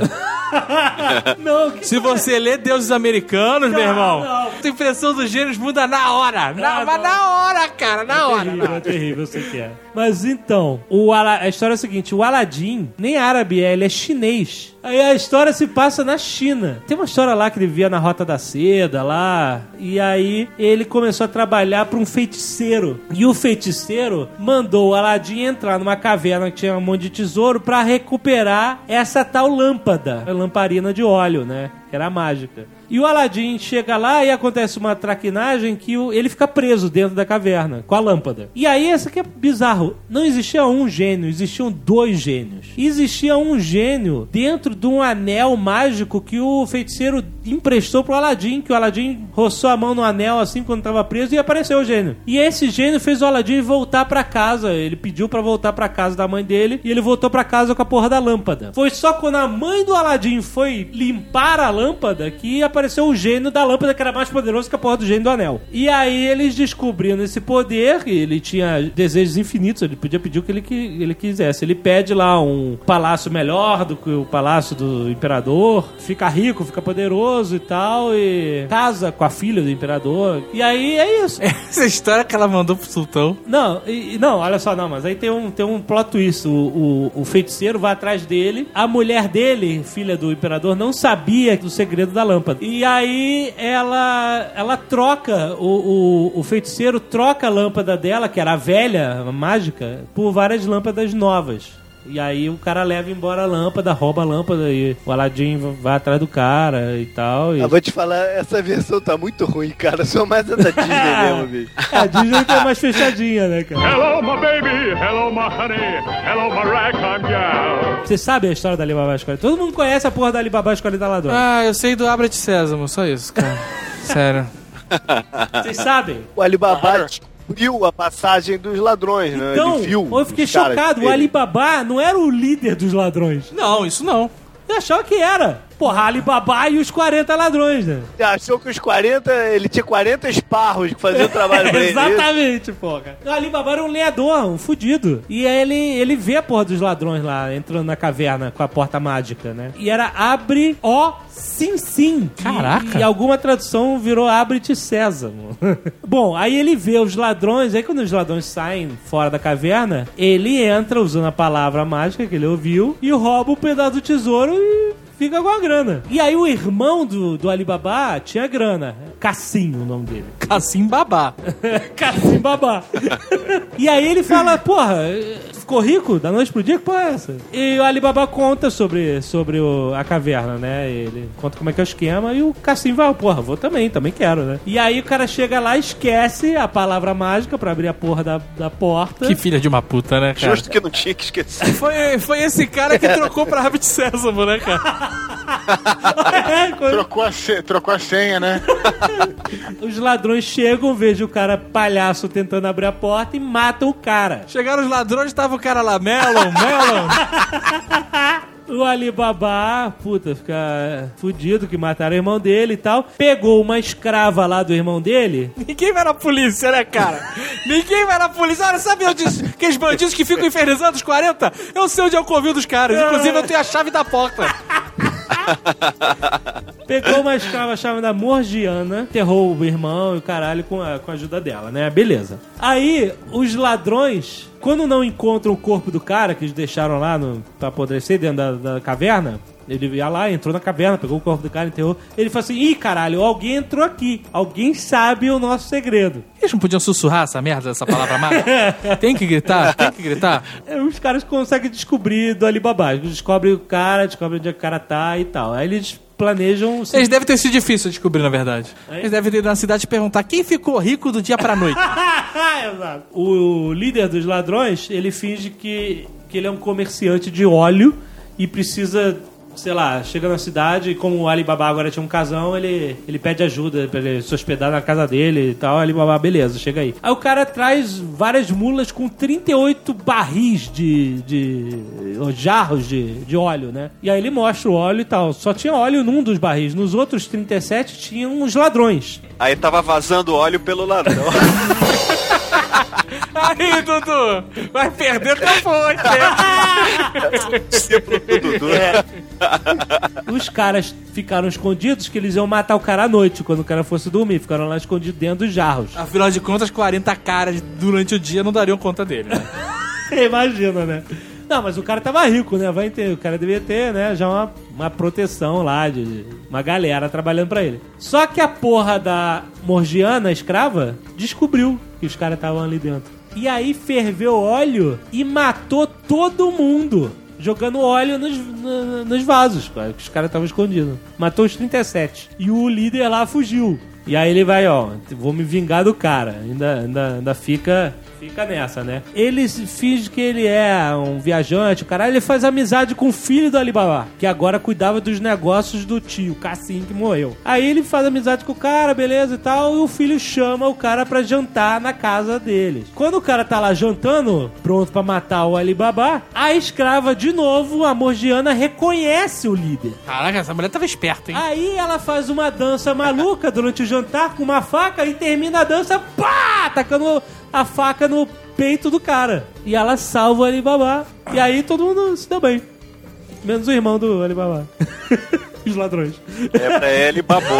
Não, que... Se você lê Deuses Americanos, Não, meu irmão, não. a impressão dos gênios muda na hora. Na, Ah, mas não. na hora, cara, na É hora. terrível, é terrível, eu sei que é. Mas então, o Ala... a história é a seguinte, o Aladdin nem árabe é, ele é chinês. Aí a história se passa na China. Tem uma história lá que ele via na Rota da Seda lá, e aí ele começou a trabalhar para um feiticeiro. E o feiticeiro mandou o Aladdin entrar numa caverna que tinha um monte de tesouro para recuperar essa tal lâmpada, a lamparina de óleo, né? Que era mágica. E o Aladdin chega lá e acontece uma traquinagem que o, ele fica preso dentro da caverna, com a lâmpada. E aí, esse aqui é bizarro. Não existia um gênio, existiam dois gênios. Existia um gênio dentro de um anel mágico que o feiticeiro emprestou pro Aladdin, que o Aladdin roçou a mão no anel assim quando tava preso e apareceu o gênio. E esse gênio fez o Aladdin voltar pra casa. Ele pediu pra voltar pra casa da mãe dele e ele voltou pra casa com a porra da lâmpada. Foi só quando a mãe do Aladdin foi limpar a lâmpada que apareceu o gênio da lâmpada, que era mais poderoso que a porra do gênio do anel. E aí eles descobriram esse poder, e ele tinha desejos infinitos, ele podia pedir o que ele, que ele quisesse. Ele pede lá um palácio melhor do que o palácio do imperador, fica rico, fica poderoso e tal, e casa com a filha do imperador. E aí é isso. Essa história que ela mandou pro sultão. Não, e, não, olha só, não, mas aí tem um, tem um plot twist. O, o, o feiticeiro vai atrás dele, a mulher dele, filha do imperador, não sabia do segredo da lâmpada. E aí ela ela troca, o, o, o feiticeiro troca a lâmpada dela, que era a velha, a mágica, por várias lâmpadas novas. E aí o cara leva embora a lâmpada, rouba a lâmpada e o Aladdin vai atrás do cara e tal. E... Eu vou te falar, essa versão tá muito ruim, cara. Só mais a da Disney mesmo, bicho. A Disney tá mais fechadinha, né, cara? Hello, my baby. Hello, my honey. Hello, my ragtime gal. Você sabe a história da Alibaba Escolha? Todo mundo conhece a porra da Alibaba Escolha da Ladrona. Ah, eu sei do Abra de Sésamo, só isso, cara. Sério. Vocês sabem? O Alibaba descobriu a passagem dos ladrões, né? Então, Ele viu eu fiquei os caras chocado. O dele. Alibaba não era o líder dos ladrões. Não, isso não. Eu achava que era. Porra, Alibaba e os quarenta ladrões, né? Você achou que os quarenta, ele tinha quarenta esparros que faziam o trabalho pra ele. Exatamente, porra. O Alibaba era um lenhador, um fudido. E aí ele, ele vê a porra dos ladrões lá, entrando na caverna com a porta mágica, né? E era abre, ó, sim, sim. Caraca. E, e alguma tradução virou abre-te sésamo. Bom, aí ele vê os ladrões, aí quando os ladrões saem fora da caverna, ele entra usando a palavra mágica que ele ouviu e rouba o pedaço do tesouro e fica com a grana. E aí o irmão do, do Alibaba tinha grana. Cassim, o nome dele. Cassim Babá. Cassim Babá. E aí ele fala, porra, ficou rico da noite pro dia? Que porra é essa? E o Alibaba conta sobre, sobre o, a caverna, né? Ele conta como é que é o esquema e o Cassim vai, porra, vou também, também quero, né? E aí o cara chega lá, esquece a palavra mágica pra abrir a porra da, da porta. Que filha de uma puta, né, cara? Justo que não tinha que esquecer. Foi, foi esse cara que trocou pra Rabbit Sésamo, né, cara? É, quando Trocou a, se- trocou a senha, né? os ladrões chegam, vejam o cara palhaço tentando abrir a porta e matam o cara. Chegaram os ladrões, tava o cara lá, Melon, Melon. O Alibaba, puta, fica fudido que mataram o irmão dele e tal. Pegou uma escrava lá do irmão dele. Ninguém vai na polícia, né, cara? Ninguém vai na polícia. Olha, sabe onde aqueles bandidos que ficam infernizando os quarenta? Eu sei onde é o covil dos caras. Inclusive, eu tenho a chave da porta. Pegou uma escrava chamada Morgiana, enterrou o irmão e o caralho com a, com a ajuda dela, né? Beleza. Aí, os ladrões, quando não encontram o corpo do cara que eles deixaram lá no, pra apodrecer dentro da, da caverna, Ele ia lá, entrou na caverna, pegou o corpo do cara, enterrou. Ele falou assim, ih, caralho, alguém entrou aqui. Alguém sabe o nosso segredo. Eles não podiam sussurrar essa merda, essa palavra mágica? Tem que gritar, tem que gritar. É, os caras conseguem descobrir do Alibaba. Eles descobrem o cara, descobrem onde é que o cara tá e tal. Aí eles planejam... Eles devem ter sido difícil de descobrir, na verdade. Aí? Eles devem ter ido na cidade e perguntar quem ficou rico do dia pra noite. Exato. O líder dos ladrões, ele finge que, que ele é um comerciante de óleo e precisa... sei lá, chega na cidade e como o Alibaba agora tinha um casão, ele, ele pede ajuda pra ele se hospedar na casa dele e tal. Alibaba, beleza, chega aí. Aí o cara traz várias mulas com trinta e oito barris de, de ou jarros de, de óleo, né? E aí ele mostra o óleo e tal. Só tinha óleo num dos barris. Nos outros trinta e sete tinham uns ladrões. Aí tava vazando óleo pelo ladrão. Aí, Dudu, vai perder tua fonte, né? Discípulo do Dudu. É. Os caras ficaram escondidos que eles iam matar o cara à noite, quando o cara fosse dormir. Ficaram lá escondidos dentro dos jarros. Afinal de contas, quarenta caras durante o dia não dariam conta dele, né? Imagina, né? Não, mas o cara tava rico, né? Vai ter, o cara devia ter, né, já uma, uma proteção lá, de uma galera trabalhando pra ele. Só que a porra da Morgiana, escrava, descobriu que os caras estavam ali dentro. E aí ferveu óleo e matou todo mundo. Jogando óleo nos, no, nos vasos, que os caras estavam escondidos. Matou os trinta e sete. E o líder lá fugiu. E aí ele vai, ó, vou me vingar do cara. Ainda, ainda, ainda fica... Fica nessa, né? Ele finge que ele é um viajante, o caralho, ele faz amizade com o filho do Alibaba, que agora cuidava dos negócios do tio, Cassim, que morreu. Aí ele faz amizade com o cara, beleza e tal, e o filho chama o cara pra jantar na casa deles. Quando o cara tá lá jantando, pronto pra matar o Alibaba, a escrava, de novo, a Morgiana, reconhece o líder. Caraca, essa mulher tava esperta, hein? Aí ela faz uma dança maluca durante o jantar com uma faca e termina a dança, pá, atacando a faca no peito do cara. E ela salva o Alibaba. E aí todo mundo se deu bem. Menos o irmão do Alibaba. Os ladrões. É pra ele, babou.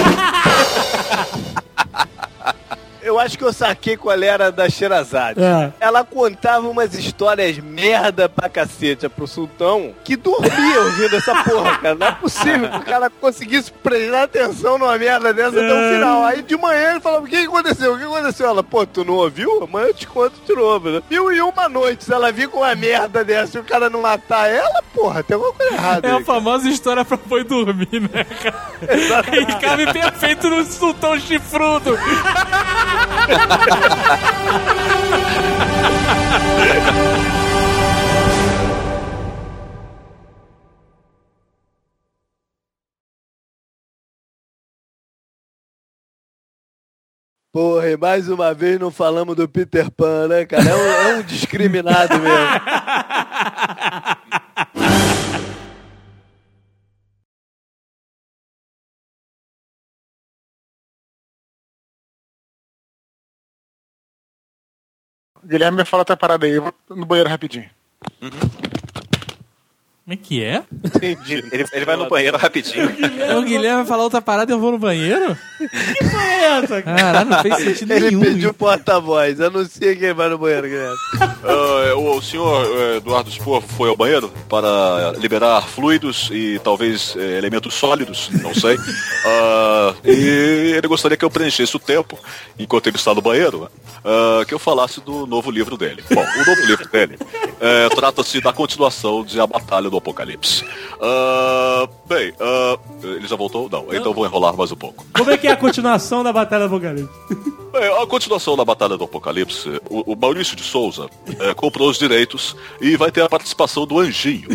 Eu acho que eu saquei qual era da Sherazade. É. Ela contava umas histórias merda pra cacete pro sultão, que dormia ouvindo essa porra, cara. Não é possível que o cara conseguisse prestar atenção numa merda dessa até o final. Aí de manhã ele falava, o que aconteceu? O que aconteceu? Ela, pô, tu não ouviu? Amanhã eu te conto de novo, né? Mil e uma noite, se ela vir com uma merda dessa e o cara não matar ela, porra, tem alguma coisa errada. É aí, a famosa história pra foi dormir, né, cara? Exatamente. E cabe perfeito no sultão chifrudo. Porra, e mais uma vez não falamos do Peter Pan, né, cara? É um, é um discriminado mesmo. Guilherme, me fala outra parada aí. Eu vou no banheiro rapidinho. Uhum. Como é que é? Entendi. Ele, ele vai no banheiro rapidinho. O Guilherme vai falar outra parada e eu vou no banheiro? Que porra é essa, cara? Caralho, não fez sentido Ele nenhum. pediu porta-voz. Anuncia que ele vai no banheiro, Guilherme. Uh, o, o senhor uh, Eduardo Spohr foi ao banheiro para liberar fluidos e talvez uh, elementos sólidos, não sei. Uh, e ele gostaria que eu preenchesse o tempo, enquanto ele está no banheiro, uh, que eu falasse do novo livro dele. Bom, o novo livro dele uh, trata-se da continuação de A Batalha do Apocalipse. Uh, bem, uh, ele já voltou? Não, então vou enrolar mais um pouco. Como é que é a continuação da Batalha do Apocalipse? Bem, a continuação da Batalha do Apocalipse, o, o Maurício de Souza é, comprou os direitos e vai ter a participação do Anjinho.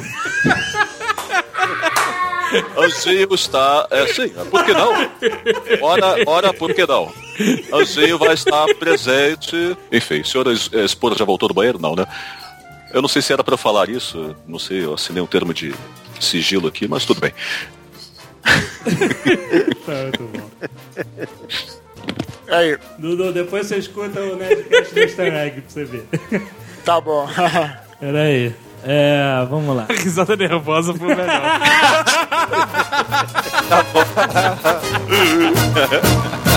Anjinho está... É, sim, por que não? Ora, ora, por que não? Anjinho vai estar presente... Enfim, senhora Spohr já voltou do banheiro? Não, né? Eu não sei se era pra eu falar isso, não sei, eu assinei um termo de sigilo aqui, mas tudo bem. Tá, muito bom. Aí, Dudu, depois você escuta o Nerdcast do Easter Egg pra você ver. tá bom. Pera aí. É, vamos lá. A risada nervosa foi melhor. Tá bom.